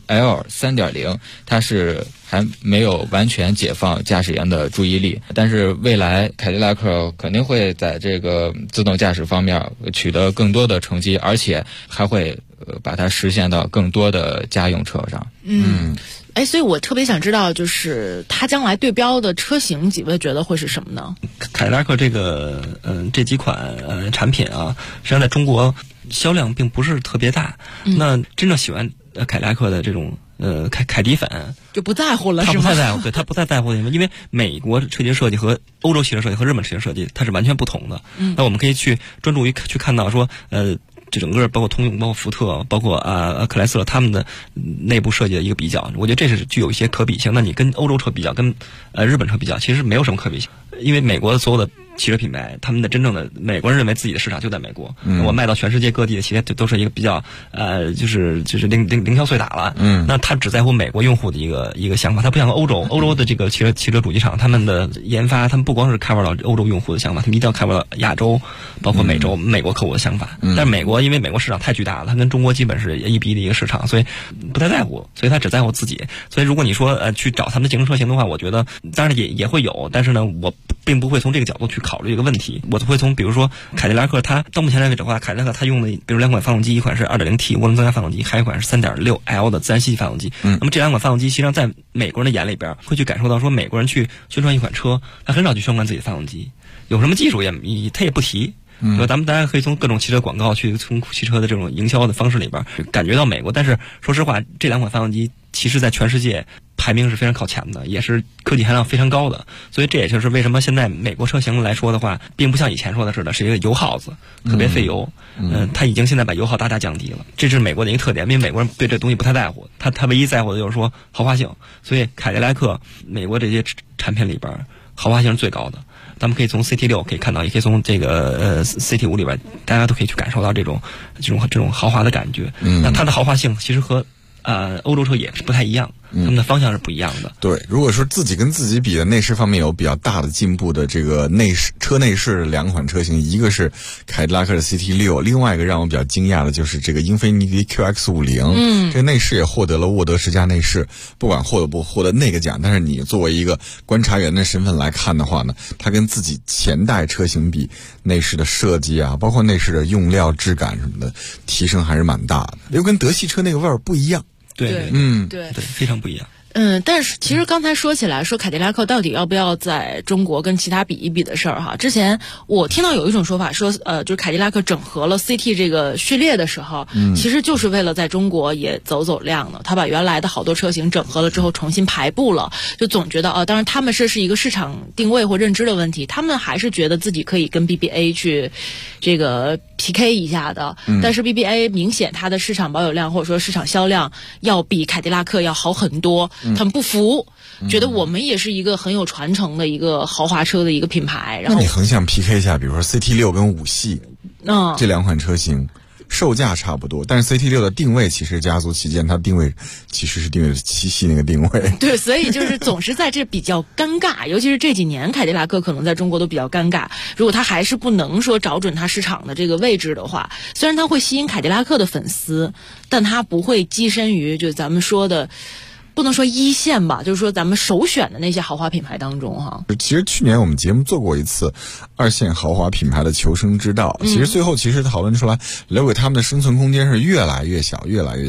L3.0 它是还没有完全解放驾驶员的注意力，但是未来凯迪拉克肯定会在这个自动驾驶方面取得更多的成绩，而且还会把它实现到更多的家用车上。 所以我特别想知道，就是它将来对标的车型，几位觉得会是什么呢？ 凯迪拉克这几款产品啊，实际上在中国销量并不是特别大。那真正喜欢凯迪拉克的这种凯迪粉就不在乎了，是吗？ 他不太在乎，对，他不太在乎，因为美国车机设计和欧洲汽车设计和日本汽车设计它是完全不同的。那我们可以去专注于去看到说这整个包括通用、包括福特、包括克莱斯勒他们的内部设计的一个比较，我觉得这是具有一些可比性。那你跟欧洲车比较，跟日本车比较，其实没有什么可比性，因为美国的所有的汽车品牌，他们的真正的美国人认为自己的市场就在美国，我卖到全世界各地的企业都是一个比较就是零敲碎打了。那他只在乎美国用户的一个想法，他不像欧洲的这个汽车主机厂，他们的研发，他们不光是 cover 到欧洲用户的想法，他们一定要 cover 到亚洲，包括美洲、美国客户的想法。但是美国因为美国市场太巨大了，它跟中国基本是1比1的一个市场，所以不太在乎，所以他只在乎自己。所以如果你说去找他们的竞争车型的话，我觉得当然也会有，但是呢，我并不会从这个角度去考虑这个问题。我会从比如说凯迪拉克，它到目前为止的话，凯迪拉克它用的比如2款发动机，一款是 2.0T 涡轮增压发动机，还有一款是 3.6L 的自然吸气发动机。那么这2款发动机实际上在美国人的眼里边会去感受到说，美国人去宣传一款车，他很少去宣传自己的发动机，有什么技术他也不提。咱们大家可以从各种汽车广告去从汽车的这种营销的方式里边感觉到美国，但是说实话，这2款发动机其实在全世界排名是非常靠前的，也是科技含量非常高的。所以这也就是为什么现在美国车型来说的话，并不像以前说的似的是一个油耗子，特别费油。它已经现在把油耗大大降低了，这是美国的一个特点，因为美国人对这东西不太在乎，他唯一在乎的就是说豪华性。所以凯迪拉克美国这些产品里边豪华性是最高的。咱们可以从 CT6 可以看到，也可以从这个CT5 里边，大家都可以去感受到这种豪华的感觉。那它的豪华性其实和欧洲车也是不太一样，他们的方向是不一样的。 对，如果说自己跟自己比的内饰方面有比较大的进步的这个车内饰2款车型，一个是凯迪拉克的 CT6， 另外一个让我比较惊讶的就是这个英菲尼迪 QX50。这个内饰也获得了沃德10佳内饰，不管获得不获得那个奖，但是你作为一个观察员的身份来看的话呢，它跟自己前代车型比，内饰的设计啊，包括内饰的用料质感什么的提升还是蛮大的，又跟德系车那个味儿不一样。 对，非常不一样。 但是其实刚才说起来，说凯迪拉克到底要不要在中国跟其他比一比的事儿哈，之前我听到有一种说法说，就是凯迪拉克整合了 CT 这个序列的时候，其实就是为了在中国也走量的。他把原来的好多车型整合了之后重新排布了，就总觉得当然他们这是一个市场定位或认知的问题，他们还是觉得自己可以跟 BBA 去这个 PK 一下的。但是 BBA 明显它的市场保有量或者说市场销量要比凯迪拉克要好很多。他们不服，觉得我们也是一个很有传承的一个豪华车的一个品牌。然后那你横向 PK 一下，比如说 CT6 跟5系，这2款车型售价差不多，但是 CT6 的定位其实家族旗舰，它定位其实是定位7系那个定位。 对，所以就是总是在这比较尴尬，尤其是这几年凯迪拉克可能在中国都比较尴尬。如果它还是不能说找准它市场的这个位置的话，虽然它会吸引凯迪拉克的粉丝，但它不会跻身于就咱们说的。不能说一线吧，就是说咱们首选的那些豪华品牌当中哈。 其实去年我们节目做过一次2线豪华品牌的求生之道，其实最后讨论出来，留给他们的生存空间是越来越小。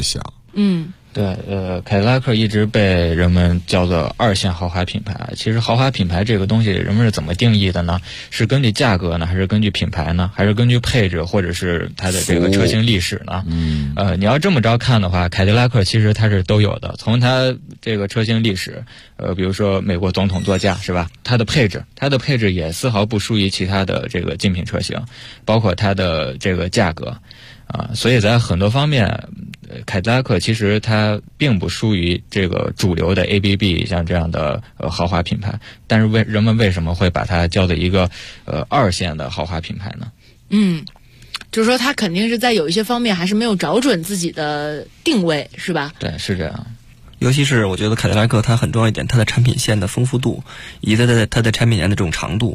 对，凯迪拉克一直被人们叫做2线豪华品牌。其实豪华品牌这个东西，人们是怎么定义的呢？是根据价格呢，还是根据品牌呢，还是根据配置，或者是它的这个车型历史呢？你要这么着看的话，凯迪拉克其实它是都有的。从它这个车型历史，比如说美国总统座驾是吧？它的配置也丝毫不输于其他的这个精品车型，包括它的这个价格。所以在很多方面，凯迪拉克其实它并不输于这个主流的 ABB 像这样的豪华品牌，但是人们为什么会把它叫做一个2线的豪华品牌呢？ 就是说它肯定是在有一些方面还是没有找准自己的定位，是吧？ 对，是这样。 尤其是我觉得凯迪拉克它很重要一点，它的产品线的丰富度，以及它的产品线的这种长度，它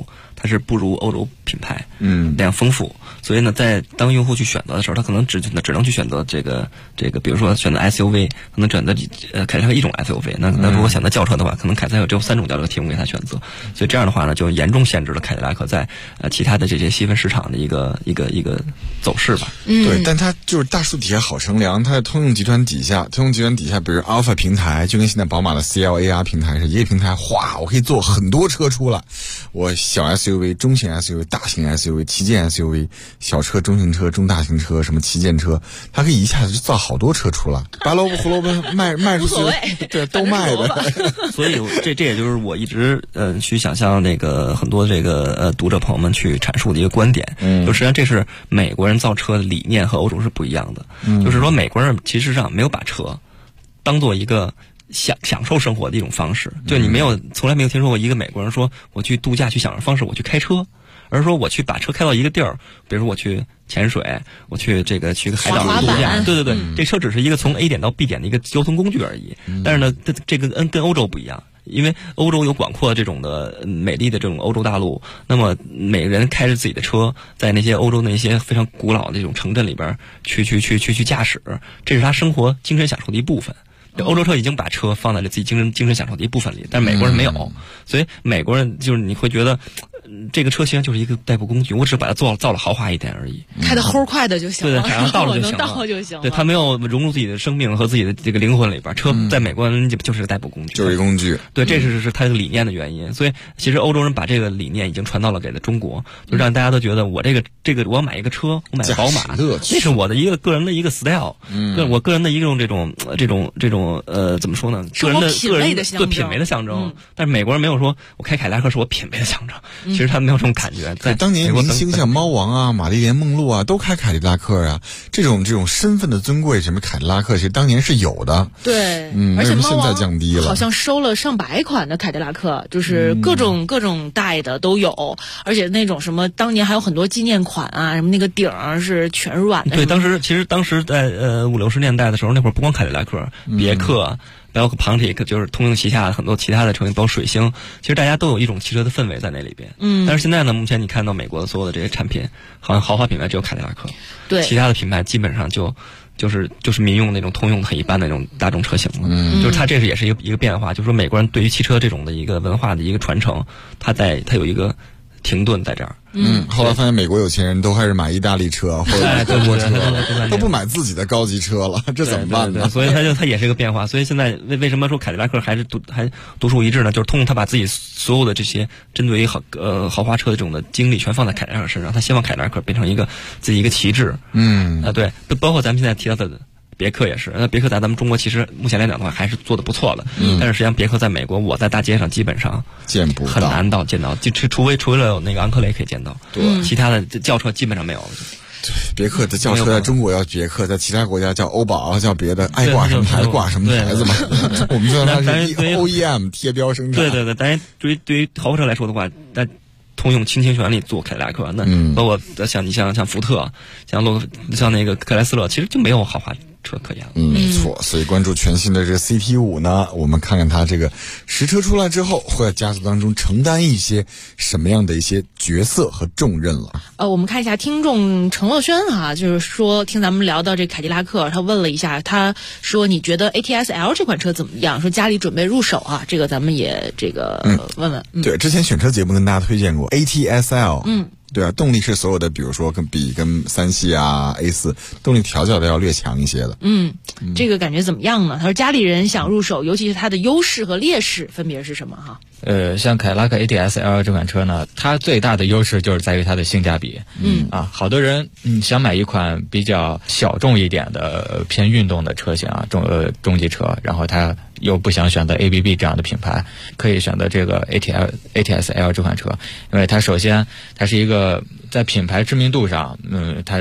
它是不如欧洲品牌量丰富，所以呢，在当用户去选择的时候，他可能只能去选择这个，比如说选择 SUV， 可能选择凯迪拉克一种 SUV， 那如果选择轿车的话，可能凯迪拉克只有3种轿车提供给他选择，所以这样的话呢，就严重限制了凯迪拉克在其他的这些细分市场的一个走势吧。 对，但它就是大树底下好乘凉，它在通用集团底下，比如 Alpha 平台，就跟现在宝马的 CLAR 平台是一个平台，哗，我可以做很多车出来，我小 SUV、中型 SUV、大型 SUV、旗舰 SUV、小车、中型车、中大型车，什么旗舰车，它可以一下子就造好多车出来，白萝卜胡萝卜卖出去，对，都卖呗。 所以这也就是我一直去想象那个很多这个读者朋友们去阐述的一个观点，就实际上这是美国人造车的理念和欧洲是不一样的，就是说美国人其实上没有把车当做一个享受生活的一种方式，就你从来没有听说过一个美国人说我去度假去享受方式我去开车，而是说我去把车开到一个地儿，比如说我去潜水，我去去个海岛度假，对，这车只是一个从 A 点到 B 点的一个交通工具而已。但是呢，这个跟欧洲不一样，因为欧洲有广阔这种的美丽的这种欧洲大陆，那么每个人开着自己的车，在那些欧洲那些非常古老的这种城镇里边去驾驶，这是他生活精神享受的一部分。欧洲车已经把车放在了自己精神享受的一部分里，但是美国人没有，所以美国人就是你会觉得这个车实际上就是一个代步工具，我只是把它造了豪华一点而已， 开得齁快的就行了， 对，海上道路就行了，对，他没有融入自己的生命和自己的这个灵魂里边，车在美国人就是个代步工具， 就是一工具， 对，这是他的理念的原因。所以其实欧洲人把这个理念已经传到了给了中国，就让大家都觉得我这个我要买一个车，我买宝马，那是我的一个个人的一个 style， 我个人的一种这种怎么说呢？个人对品味的象征。但是美国人没有说我开凯迪拉克是我品味的象征，其实他没有这种感觉。 在当年明星像猫王啊、玛丽莲梦露啊都开凯迪拉克啊，这种身份的尊贵，什么凯迪拉克其实当年是有的。 对， 而且现在降低了， 好像收了上百款的凯迪拉克，就是各种代的都有，而且那种什么当年还有很多纪念款啊，什么那个顶是全软的。 对，当时在50-60年代的时候，那会儿不光凯迪拉克、别克。包括庞体就是通用旗下很多其他的车型，包括水星，其实大家都有一种汽车的氛围在那里边。但是现在呢，目前你看到美国的所有的这些产品，好像豪华品牌只有凯迪拉克， 对， 其他的品牌基本上就是民用那种通用很一般的那种大众车型了。就是它这也是一个变化，就是说美国人对于汽车这种的一个文化的一个传承，它有一个停顿在这儿。 后来发现美国有钱人都开始买意大利车或者德国车，都不买自己的高级车了，这怎么办呢？ 所以它也是一个变化。所以现在为什么说凯迪拉克还独树一帜呢？就是通过他把自己所有的这些针对于豪华车的这种的精力全放在凯迪拉克身上，他希望凯迪拉克变成一个自己一个旗帜。对，包括咱们现在提到的别克也是，那别克在咱们中国其实目前来讲的话还是做的不错的，但是实际上别克在美国，我在大街上基本上很难见到，就除非了有那个昂科雷可以见到， 对， 其他的轿车基本上没有了。 对，别克的轿车在中国叫别克，在其他国家叫欧宝，叫别的，爱挂什么牌挂什么牌子嘛。我们说它是 OEM 贴标生产。 对，当然对于豪华车来说的话，但通用倾全力做凯迪拉克，那包括像福特、像那个克莱斯勒，其实就没有豪华车可言了。 没错，所以关注全新的这个 CT5 呢，我们看看它这个实车出来之后，会在加速当中承担一些什么样的一些角色和重任了。 我们看一下听众程乐轩就是说听咱们聊到这凯迪拉克，他问了一下，他说你觉得 ATS-L 这款车怎么样？说家里准备入手这个咱们也问问。 对，之前选车节目跟大家推荐过 ATS-L。对啊，动力是所有的，比如说跟3系啊 A4 动力调教的要略强一些的。 这个感觉怎么样呢？他说家里人想入手，尤其是它的优势和劣势分别是什么像凯迪拉克 ATS-L 这款车呢，它最大的优势就是在于它的性价比。好多人想买一款比较小众一点的偏运动的车型中级车，然后他又不想选择 ABB 这样的品牌，可以选择这个 ATS-L 这款车，因为它首先它是一个在品牌知名度上，它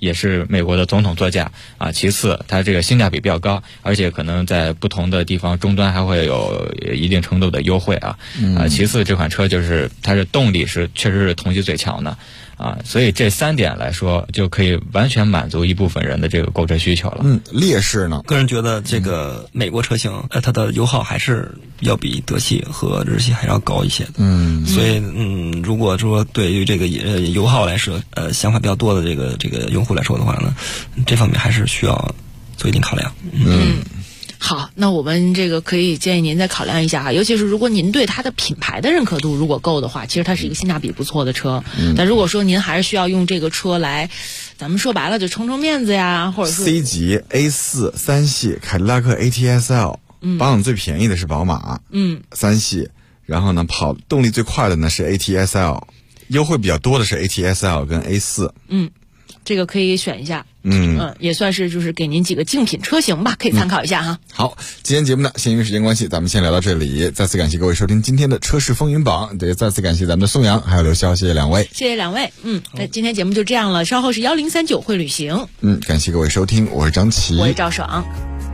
也是美国的总统座驾啊。其次，它这个性价比比较高，而且可能在不同的地方终端还会有一定程度的优惠啊。其次，这款车就是它的动力是确实是同级最强的。所以这3点来说，就可以完全满足一部分人的这个购车需求了。 劣势呢？ 个人觉得这个美国车型，它的油耗还是要比德系和日系还要高一些的。所以如果说对于这个油耗来说，想法比较多的这个用户来说的话呢，这方面还是需要做一定考量。 好，那我们这个可以建议您再考量一下哈，尤其是如果您对它的品牌的认可度如果够的话，其实它是一个性价比不错的车。但如果说您还是需要用这个车来，咱们说白了就撑撑面子呀，或者是 C 级 A4 3系凯迪拉克 ATS-L，保养最便宜的是宝马，3系，然后呢跑动力最快的呢是 ATS-L， 优惠比较多的是 ATS-L 跟 A4。 这个可以选一下。也算是就是给您几个竞品车型吧，可以参考一下哈。 好，今天节目呢，限于时间关系，咱们先聊到这里。再次感谢各位收听今天的车市风云榜，也再次感谢咱们的宋阳还有刘潇，谢谢两位。 谢谢两位。那今天节目就这样了，稍后是1039会旅行。 感谢各位收听，我是张琪， 我是赵爽。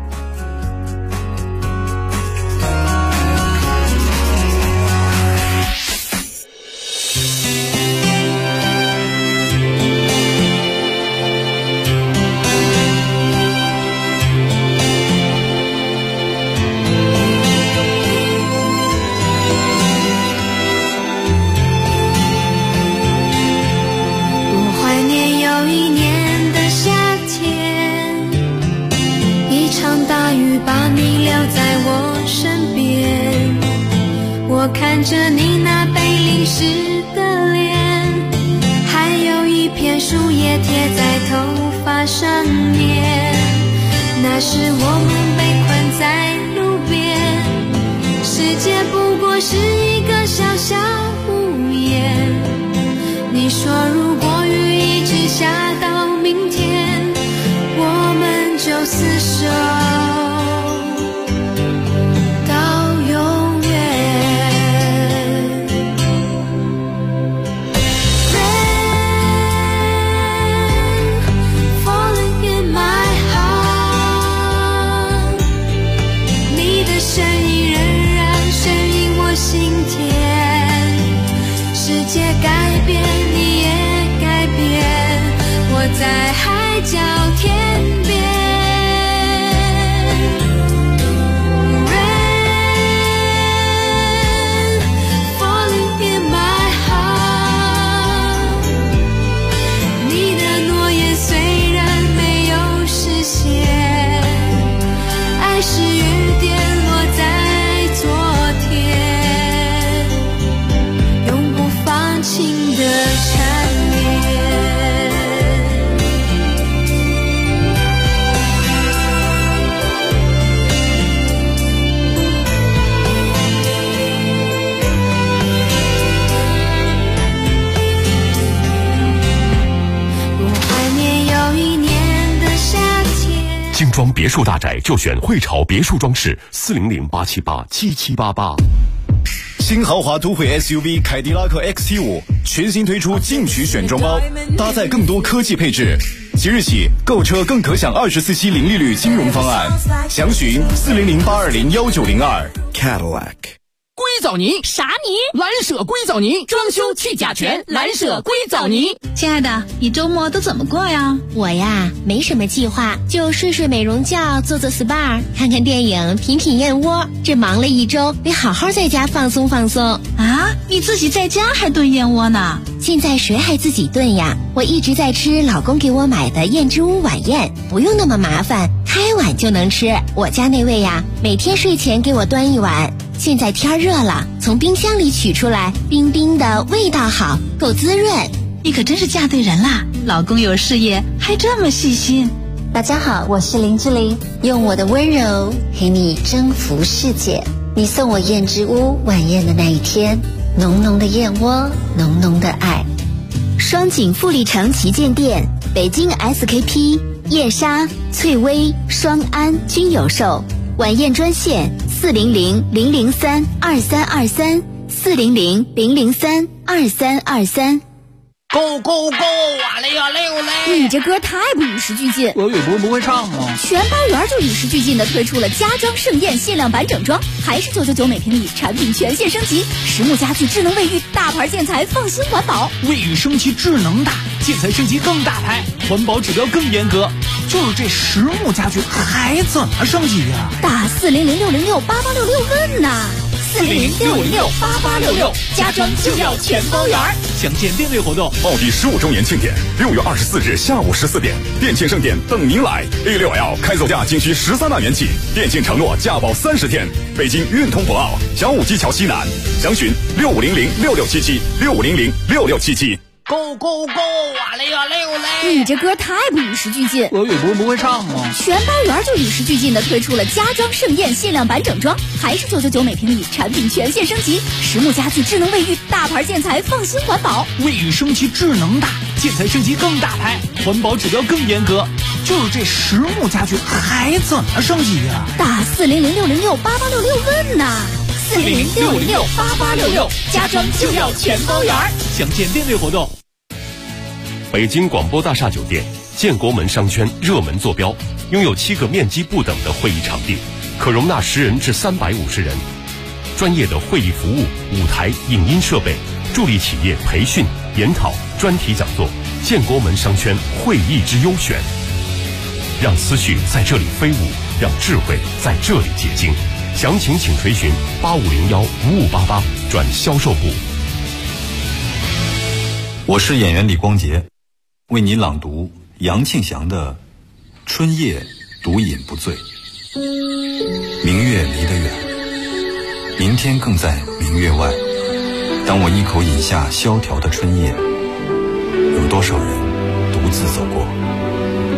我看着你那被淋湿的脸，还有一片树叶贴在头发上面，那时我们被困在路边，世界不过是一个小小屋檐。你说如果雨一直下到明天，我们就厮守在海角天边 Rain falling in my heart， 你的诺言虽然没有实现，爱是雨点落在昨天，永不放晴的缠绵。 精装别墅大宅就选汇潮别墅装饰，400-878-7788。 新豪华都会 SUV 凯迪拉克 XT5 全新推出进取选装包，搭载更多科技配置。即日起购车更可享24期零利率金融方案，详询400-820-1902 Cadillac。 硅藻泥啥泥？ 蓝舍硅藻泥，装修去甲醛，蓝舍硅藻泥。 亲爱的，你周末都怎么过呀？我呀，没什么计划，就睡睡美容觉，做做 SPA， 看看电影，品品燕窝。这忙了一周，得好好在家放松放松啊！你自己在家还炖燕窝呢？ 现在谁还自己炖呀？我一直在吃老公给我买的燕之屋晚宴，不用那么麻烦，开碗就能吃。我家那位呀，每天睡前给我端一碗。现在天热了，从冰箱里取出来，冰冰的，味道好，够滋润。 你可真是嫁对人啦，老公有事业还这么细心。 大家好，我是林志玲，用我的温柔陪你征服世界。你送我燕之屋晚宴的那一天，浓浓的燕窝，浓浓的爱。双井富力城旗舰店、北京 SKP、燕莎、翠微、双安均有售。晚宴专线400-003-2323，400-003-2323。 Go go go！ 哇嘞哇嘞哇嘞！ 你这歌太不与时俱进。 俄语不会唱吗？ 全包圆就与时俱进的推出了家装盛宴限量版整装，还是999每平米，产品全线升级，实木家具、智能卫浴、大牌建材，放心环保。 卫浴升级智能大，建材升级更大牌，环保指标更严格。就是这实木家具还怎么升级呀？ 打400-606-8866问呐！400-606-8866，家装就要全包圆。 详见店内活动。 奥迪15周年庆典，6月24日下午14点，店庆盛典等您来。A6L 开走价仅需13万元起，店庆承诺价保30天。北京运通博奥小武基桥西南，详询6500-6677，6500-6677。 Go go go！ 哇嘞哇嘞哇嘞！ 你这歌太不与时俱进。 俄语不会唱吗？ 全包圆就与时俱进的推出了家装盛宴限量版整装，还是999每平米，产品全线升级，实木家具、智能卫浴、大牌建材，放心环保。 卫浴升级智能大，建材升级更大牌，环保指标更严格。就是这实木家具还怎么升级呀？ 打400-606-8866问呐！400-606-8866，家装就要全包圆。 详见店内活动。 北京广播大厦酒店建国门商圈热门坐标，拥有7个面积不等的会议场地，可容纳10人至350人。专业的会议服务、舞台、影音设备，助力企业培训、研讨、专题讲座。建国门商圈会议之优选，让思绪在这里飞舞，让智慧在这里结晶。详情请垂询8501-5588转销售部。 我是演员李光洁，为你朗读杨庆祥的《春夜独饮不醉》。明月离得远，明天更在明月外。当我一口饮下萧条的春夜，有多少人独自走过？